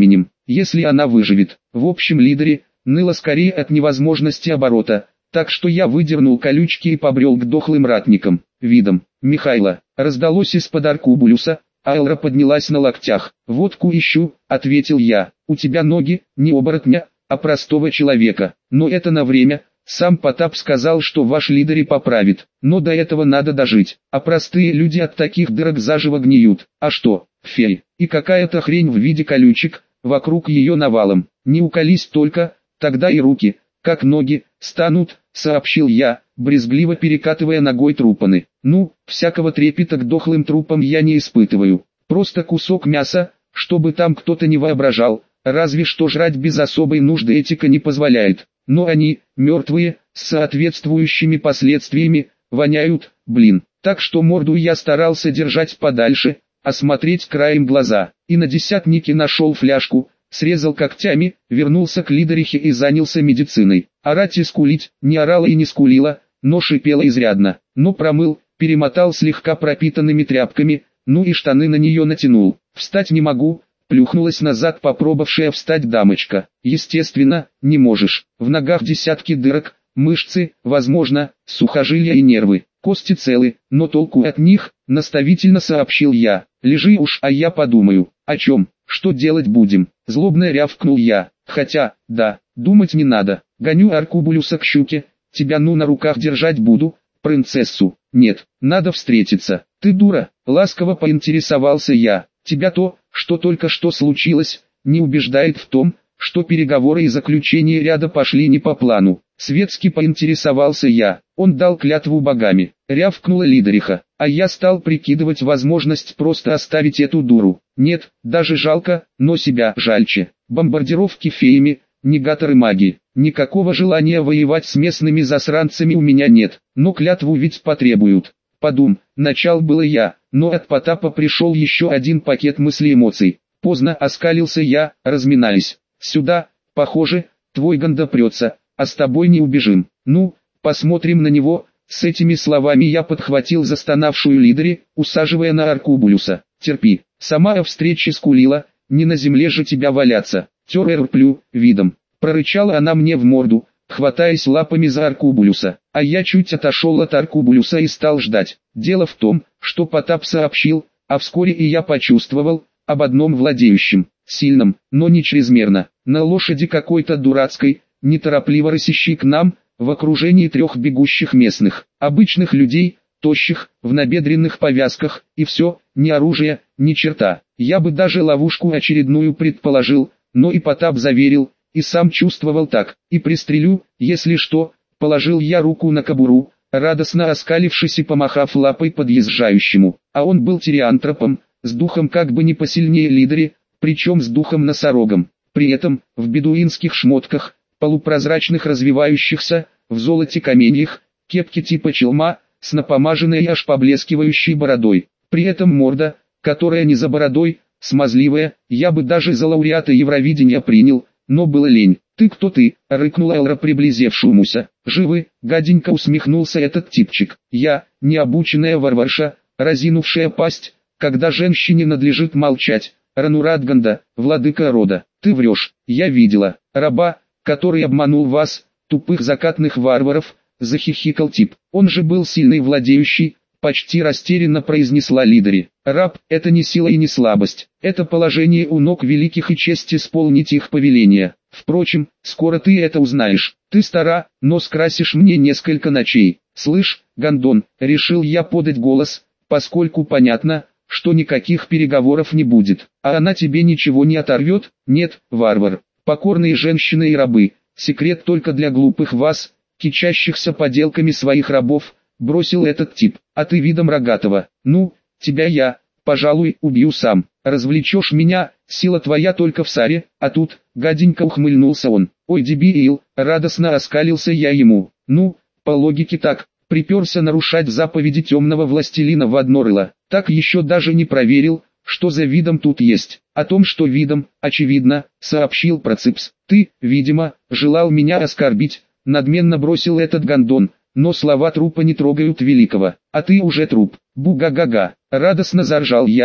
если она выживет. В общем, лидере, ныло скорее от невозможности оборота, так что я выдернул колючки и побрел к дохлым ратникам. Видом Михайла раздалось из-под аркубулюса, а Элра поднялась на локтях. «Водку ищу», — ответил я. «У тебя ноги, не оборотня, а простого человека. Но это на время. Сам Потап сказал, что ваш лидер поправит. Но до этого надо дожить. А простые люди от таких дырок заживо гниют. А что, фей, и какая-то хрень в виде колючек, вокруг ее навалом. Не уколись только, тогда и руки, как ноги, станут», — сообщил я, брезгливо перекатывая ногой трупаны. «Ну, всякого трепета к дохлым трупам я не испытываю. Просто кусок мяса, чтобы там кто-то не воображал, разве что жрать без особой нужды этика не позволяет. Но они, мертвые, с соответствующими последствиями, воняют, блин. Так что морду я старался держать подальше, а смотреть краем глаза. И на десятнике нашел фляжку, срезал когтями, вернулся к лидерихе и занялся медициной. Орать и скулить, не орала и не скулила, но шипела изрядно. Но промыл, перемотал слегка пропитанными тряпками, ну и штаны на нее натянул. «Встать не могу», — плюхнулась назад попробовавшая встать дамочка. «Естественно, не можешь. В ногах десятки дырок, мышцы, возможно, сухожилия и нервы. Кости целы, но толку от них», — наставительно сообщил я. «Лежи уж, а я подумаю». «О чем? Что делать будем?» — злобно рявкнул я. «Хотя, да, думать не надо. Гоню аркубулюса к щуке, тебя ну на руках держать буду, принцессу. Нет, надо встретиться». «Ты дура», — ласково поинтересовался я. «Тебя то, что только что случилось, не убеждает в том, что переговоры и заключение ряда пошли не по плану». Светски поинтересовался я. Он дал клятву богами. Рявкнула лидериха, а я стал прикидывать возможность просто оставить эту дуру. Нет, даже жалко, но себя жальче. Бомбардировки феями, негаторы магии. Никакого желания воевать с местными засранцами у меня нет, но клятву ведь потребуют. Подум, начал было я, но от Потапа пришел еще один пакет мыслей и эмоций. Поздно оскалился я, разминались. «Сюда, похоже, твой ганда прется, а с тобой не убежим. Ну, посмотрим на него». С этими словами я подхватил застонавшую лидери, усаживая на аркубулюса. «Терпи, сама о встрече скулила, не на земле же тебя валяться». «Тер эрплю, видом». Прорычала она мне в морду, хватаясь лапами за аркубулюса. А я чуть отошел от аркубулюса и стал ждать. Дело в том, что Потап сообщил, а вскоре и я почувствовал, об одном владеющем, сильном, но не чрезмерно, на лошади какой-то дурацкой, неторопливо рысящей к нам, в окружении трех бегущих местных, обычных людей, тощих, в набедренных повязках, и все, ни оружия, ни черта. Я бы даже ловушку очередную предположил, но и Потап заверил, и сам чувствовал так, и пристрелю, если что. Положил я руку на кобуру, радостно оскалившись и помахав лапой подъезжающему, а он был тириантропом, с духом как бы не посильнее лидери, причем с духом носорогом. При этом, в бедуинских шмотках, полупрозрачных развивающихся, в золоте каменьях, кепки типа челма, с напомаженной и аж поблескивающей бородой. При этом морда, которая не за бородой, смазливая, я бы даже за лауреата Евровидения принял, но было лень. «Ты кто ты?» — рыкнула Элра приблизившемуся. «Живы?» — гаденько усмехнулся этот типчик. «Я, необученная варварша, разинувшая пасть, когда женщине надлежит молчать. Ранурадганда, владыка рода. Ты врешь, я видела. Раба, который обманул вас, тупых закатных варваров», — захихикал тип. «Он же был сильный владеющий», — почти растерянно произнесла лидери. «Раб — это не сила и не слабость, это положение у ног великих и честь исполнить их повеления. Впрочем, скоро ты это узнаешь. Ты стара, но скрасишь мне несколько ночей. Слышь, гондон», — решил я подать голос, поскольку понятно, что никаких переговоров не будет. «А она тебе ничего не оторвет?» «Нет, варвар. Покорные женщины и рабы. Секрет только для глупых вас, кичащихся поделками своих рабов», — бросил этот тип. «А ты видом рогатого. Ну, тебя я, пожалуй, убью сам. Развлечешь меня, сила твоя только в саре, а тут», — гаденько ухмыльнулся он. «Ой, дебил», — радостно оскалился я ему. «Ну, по логике так, приперся нарушать заповеди темного властелина в одно рыло. Так еще даже не проверил, что за видом тут есть. О том, что видом, очевидно, сообщил Проципс. Ты, видимо, желал меня оскорбить», — надменно бросил этот гондон. «Но слова трупа не трогают великого, а ты уже труп». «Бу-га-га-га», — радостно заржал я,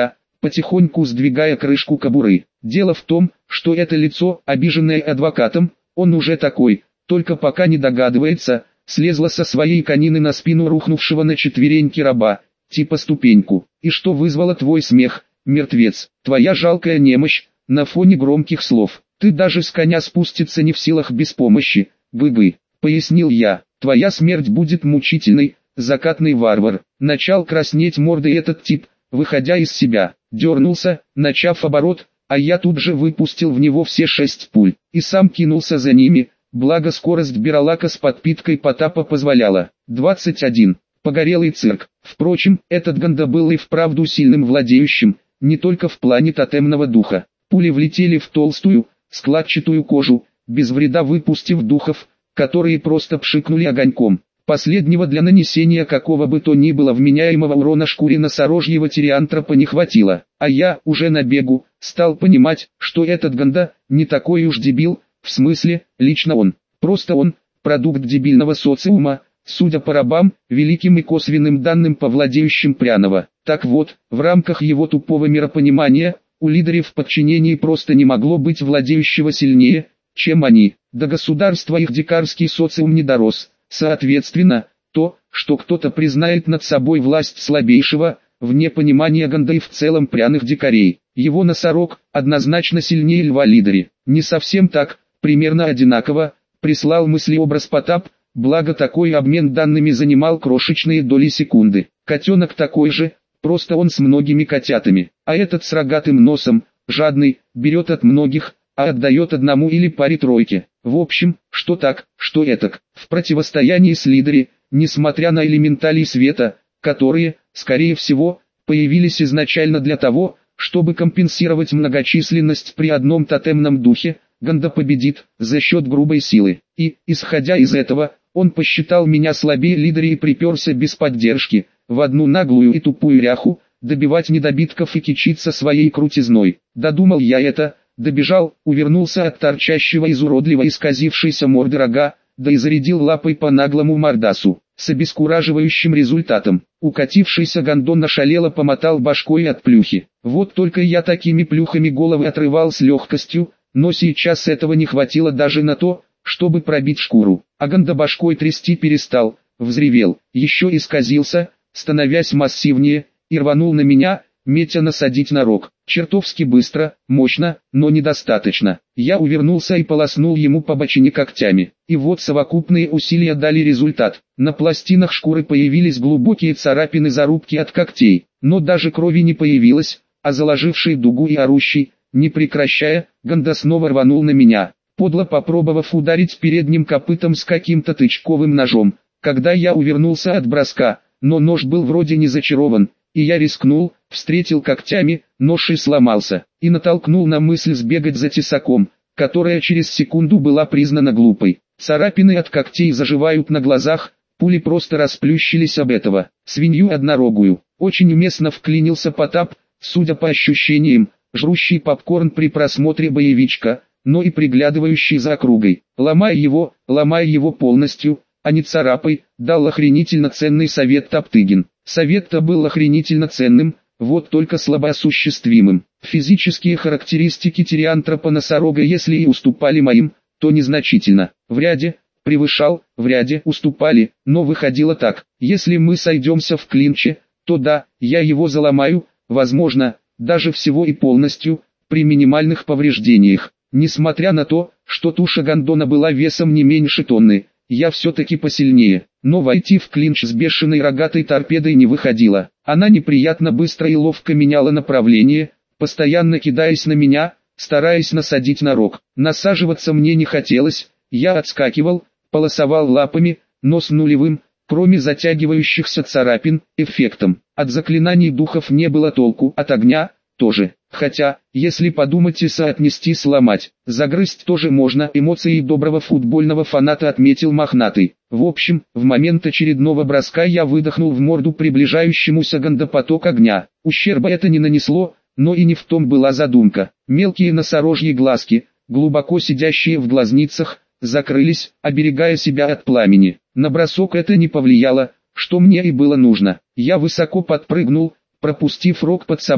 потихоньку сдвигая крышку кобуры. Дело в том, что это лицо, обиженное адвокатом, он уже такой, только пока не догадывается, слезла со своей конины на спину рухнувшего на четвереньки раба, типа ступеньку. И что вызвало твой смех, мертвец? Твоя жалкая немощь, на фоне громких слов. Ты даже с коня спуститься не в силах без помощи, бы-бы, пояснил я. Твоя смерть будет мучительной, закатный варвар. Начал краснеть мордой этот тип, выходя из себя, дернулся, начав оборот, а я тут же выпустил в него все шесть пуль, и сам кинулся за ними, благо скорость Биролака с подпиткой Потапа позволяла. двадцать один. Погорелый цирк. Впрочем, этот Ганда был и вправду сильным владеющим, не только в плане тотемного духа. Пули влетели в толстую, складчатую кожу, без вреда выпустив духов, которые просто пшикнули огоньком. Последнего для нанесения какого бы то ни было вменяемого урона шкуре носорожьего тириантропа не хватило, а я, уже на бегу, стал понимать, что этот Ганда не такой уж дебил, в смысле, лично он, просто он, продукт дебильного социума, судя по рабам, великим и косвенным данным по владеющим пряного. Так вот, в рамках его тупого миропонимания, у лидеров в подчинении просто не могло быть владеющего сильнее, чем они, до государства их дикарский социум не дорос. Соответственно, то, что кто-то признает над собой власть слабейшего, вне понимания Ганда и в целом пряных дикарей, его носорог, однозначно сильнее льва-лидери. Не совсем так, примерно одинаково, прислал мыслеобраз Потап, благо такой обмен данными занимал крошечные доли секунды. Котенок такой же, просто он с многими котятами, а этот с рогатым носом, жадный, берет от многих, а отдает одному или паре тройки. В общем, что так, что этак, в противостоянии с лидери, несмотря на элементалей света, которые, скорее всего, появились изначально для того, чтобы компенсировать многочисленность при одном тотемном духе, Ганда победит за счет грубой силы. И, исходя из этого, он посчитал меня слабее лидера и приперся без поддержки, в одну наглую и тупую ряху, добивать недобитков и кичиться своей крутизной. Додумал я это, добежал, увернулся от торчащего из уродливо исказившейся морды рога, да и зарядил лапой по наглому мордасу, с обескураживающим результатом. Укатившийся гондон ошалело помотал башкой от плюхи. Вот только я такими плюхами головы отрывал с легкостью, но сейчас этого не хватило даже на то, чтобы пробить шкуру. А Ганда башкой трясти перестал, взревел, еще исказился, становясь массивнее, и рванул на меня, метя насадить на рог. Чертовски быстро, мощно, но недостаточно. Я увернулся и полоснул ему по бочине когтями. И вот совокупные усилия дали результат. На пластинах шкуры появились глубокие царапины зарубки от когтей. Но даже крови не появилось, а заложивший дугу и орущий, не прекращая, Ганда снова рванул на меня, подло попробовав ударить передним копытом с каким-то тычковым ножом. Когда я увернулся от броска, но нож был вроде не зачарован, и я рискнул, встретил когтями, нож и сломался, и натолкнул на мысль сбегать за тесаком, которая через секунду была признана глупой. Царапины от когтей заживают на глазах, пули просто расплющились об этого, свинью однорогую. Очень уместно вклинился Потап, судя по ощущениям, жрущий попкорн при просмотре боевичка, но и приглядывающий за округой. Ломай его, ломай его полностью, а не царапай, дал охренительно ценный совет Топтыгин. Совет-то был охренительно ценным, вот только слабоосуществимым. Физические характеристики тириантропа-носорога если и уступали моим, то незначительно. В ряде, превышал, в ряде уступали, но выходило так. Если мы сойдемся в клинче, то да, я его заломаю, возможно, даже всего и полностью, при минимальных повреждениях. Несмотря на то, что туша гондона была весом не меньше тонны, я все-таки посильнее, но войти в клинч с бешеной рогатой торпедой не выходило. Она неприятно быстро и ловко меняла направление, постоянно кидаясь на меня, стараясь насадить на рог. Насаживаться мне не хотелось, я отскакивал, полосовал лапами, но с нулевым, кроме затягивающихся царапин, эффектом. От заклинаний духов не было толку, от огня тоже. Хотя, если подумать и соотнести сломать, загрызть тоже можно, эмоции доброго футбольного фаната отметил мохнатый. В общем, в момент очередного броска я выдохнул в морду приближающемуся гандопоток огня. Ущерба это не нанесло, но и не в том была задумка. Мелкие носорожьи глазки, глубоко сидящие в глазницах, закрылись, оберегая себя от пламени. На бросок это не повлияло, что мне и было нужно. Я высоко подпрыгнул, пропустив рог под собой,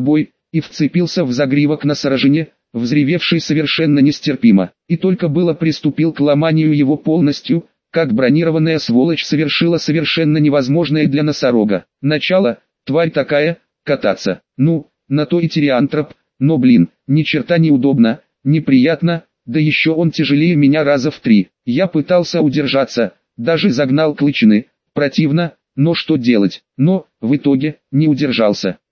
и вцепился в загривок носорожине, взревевший совершенно нестерпимо, и только было приступил к ломанию его полностью, как бронированная сволочь совершила совершенно невозможное для носорога. Начало, тварь такая, кататься. Ну, на то и тириантроп, но блин, ни черта неудобно, неприятно, да еще он тяжелее меня раза в три. Я пытался удержаться, даже загнал клычины, противно, но что делать, но, в итоге, не удержался.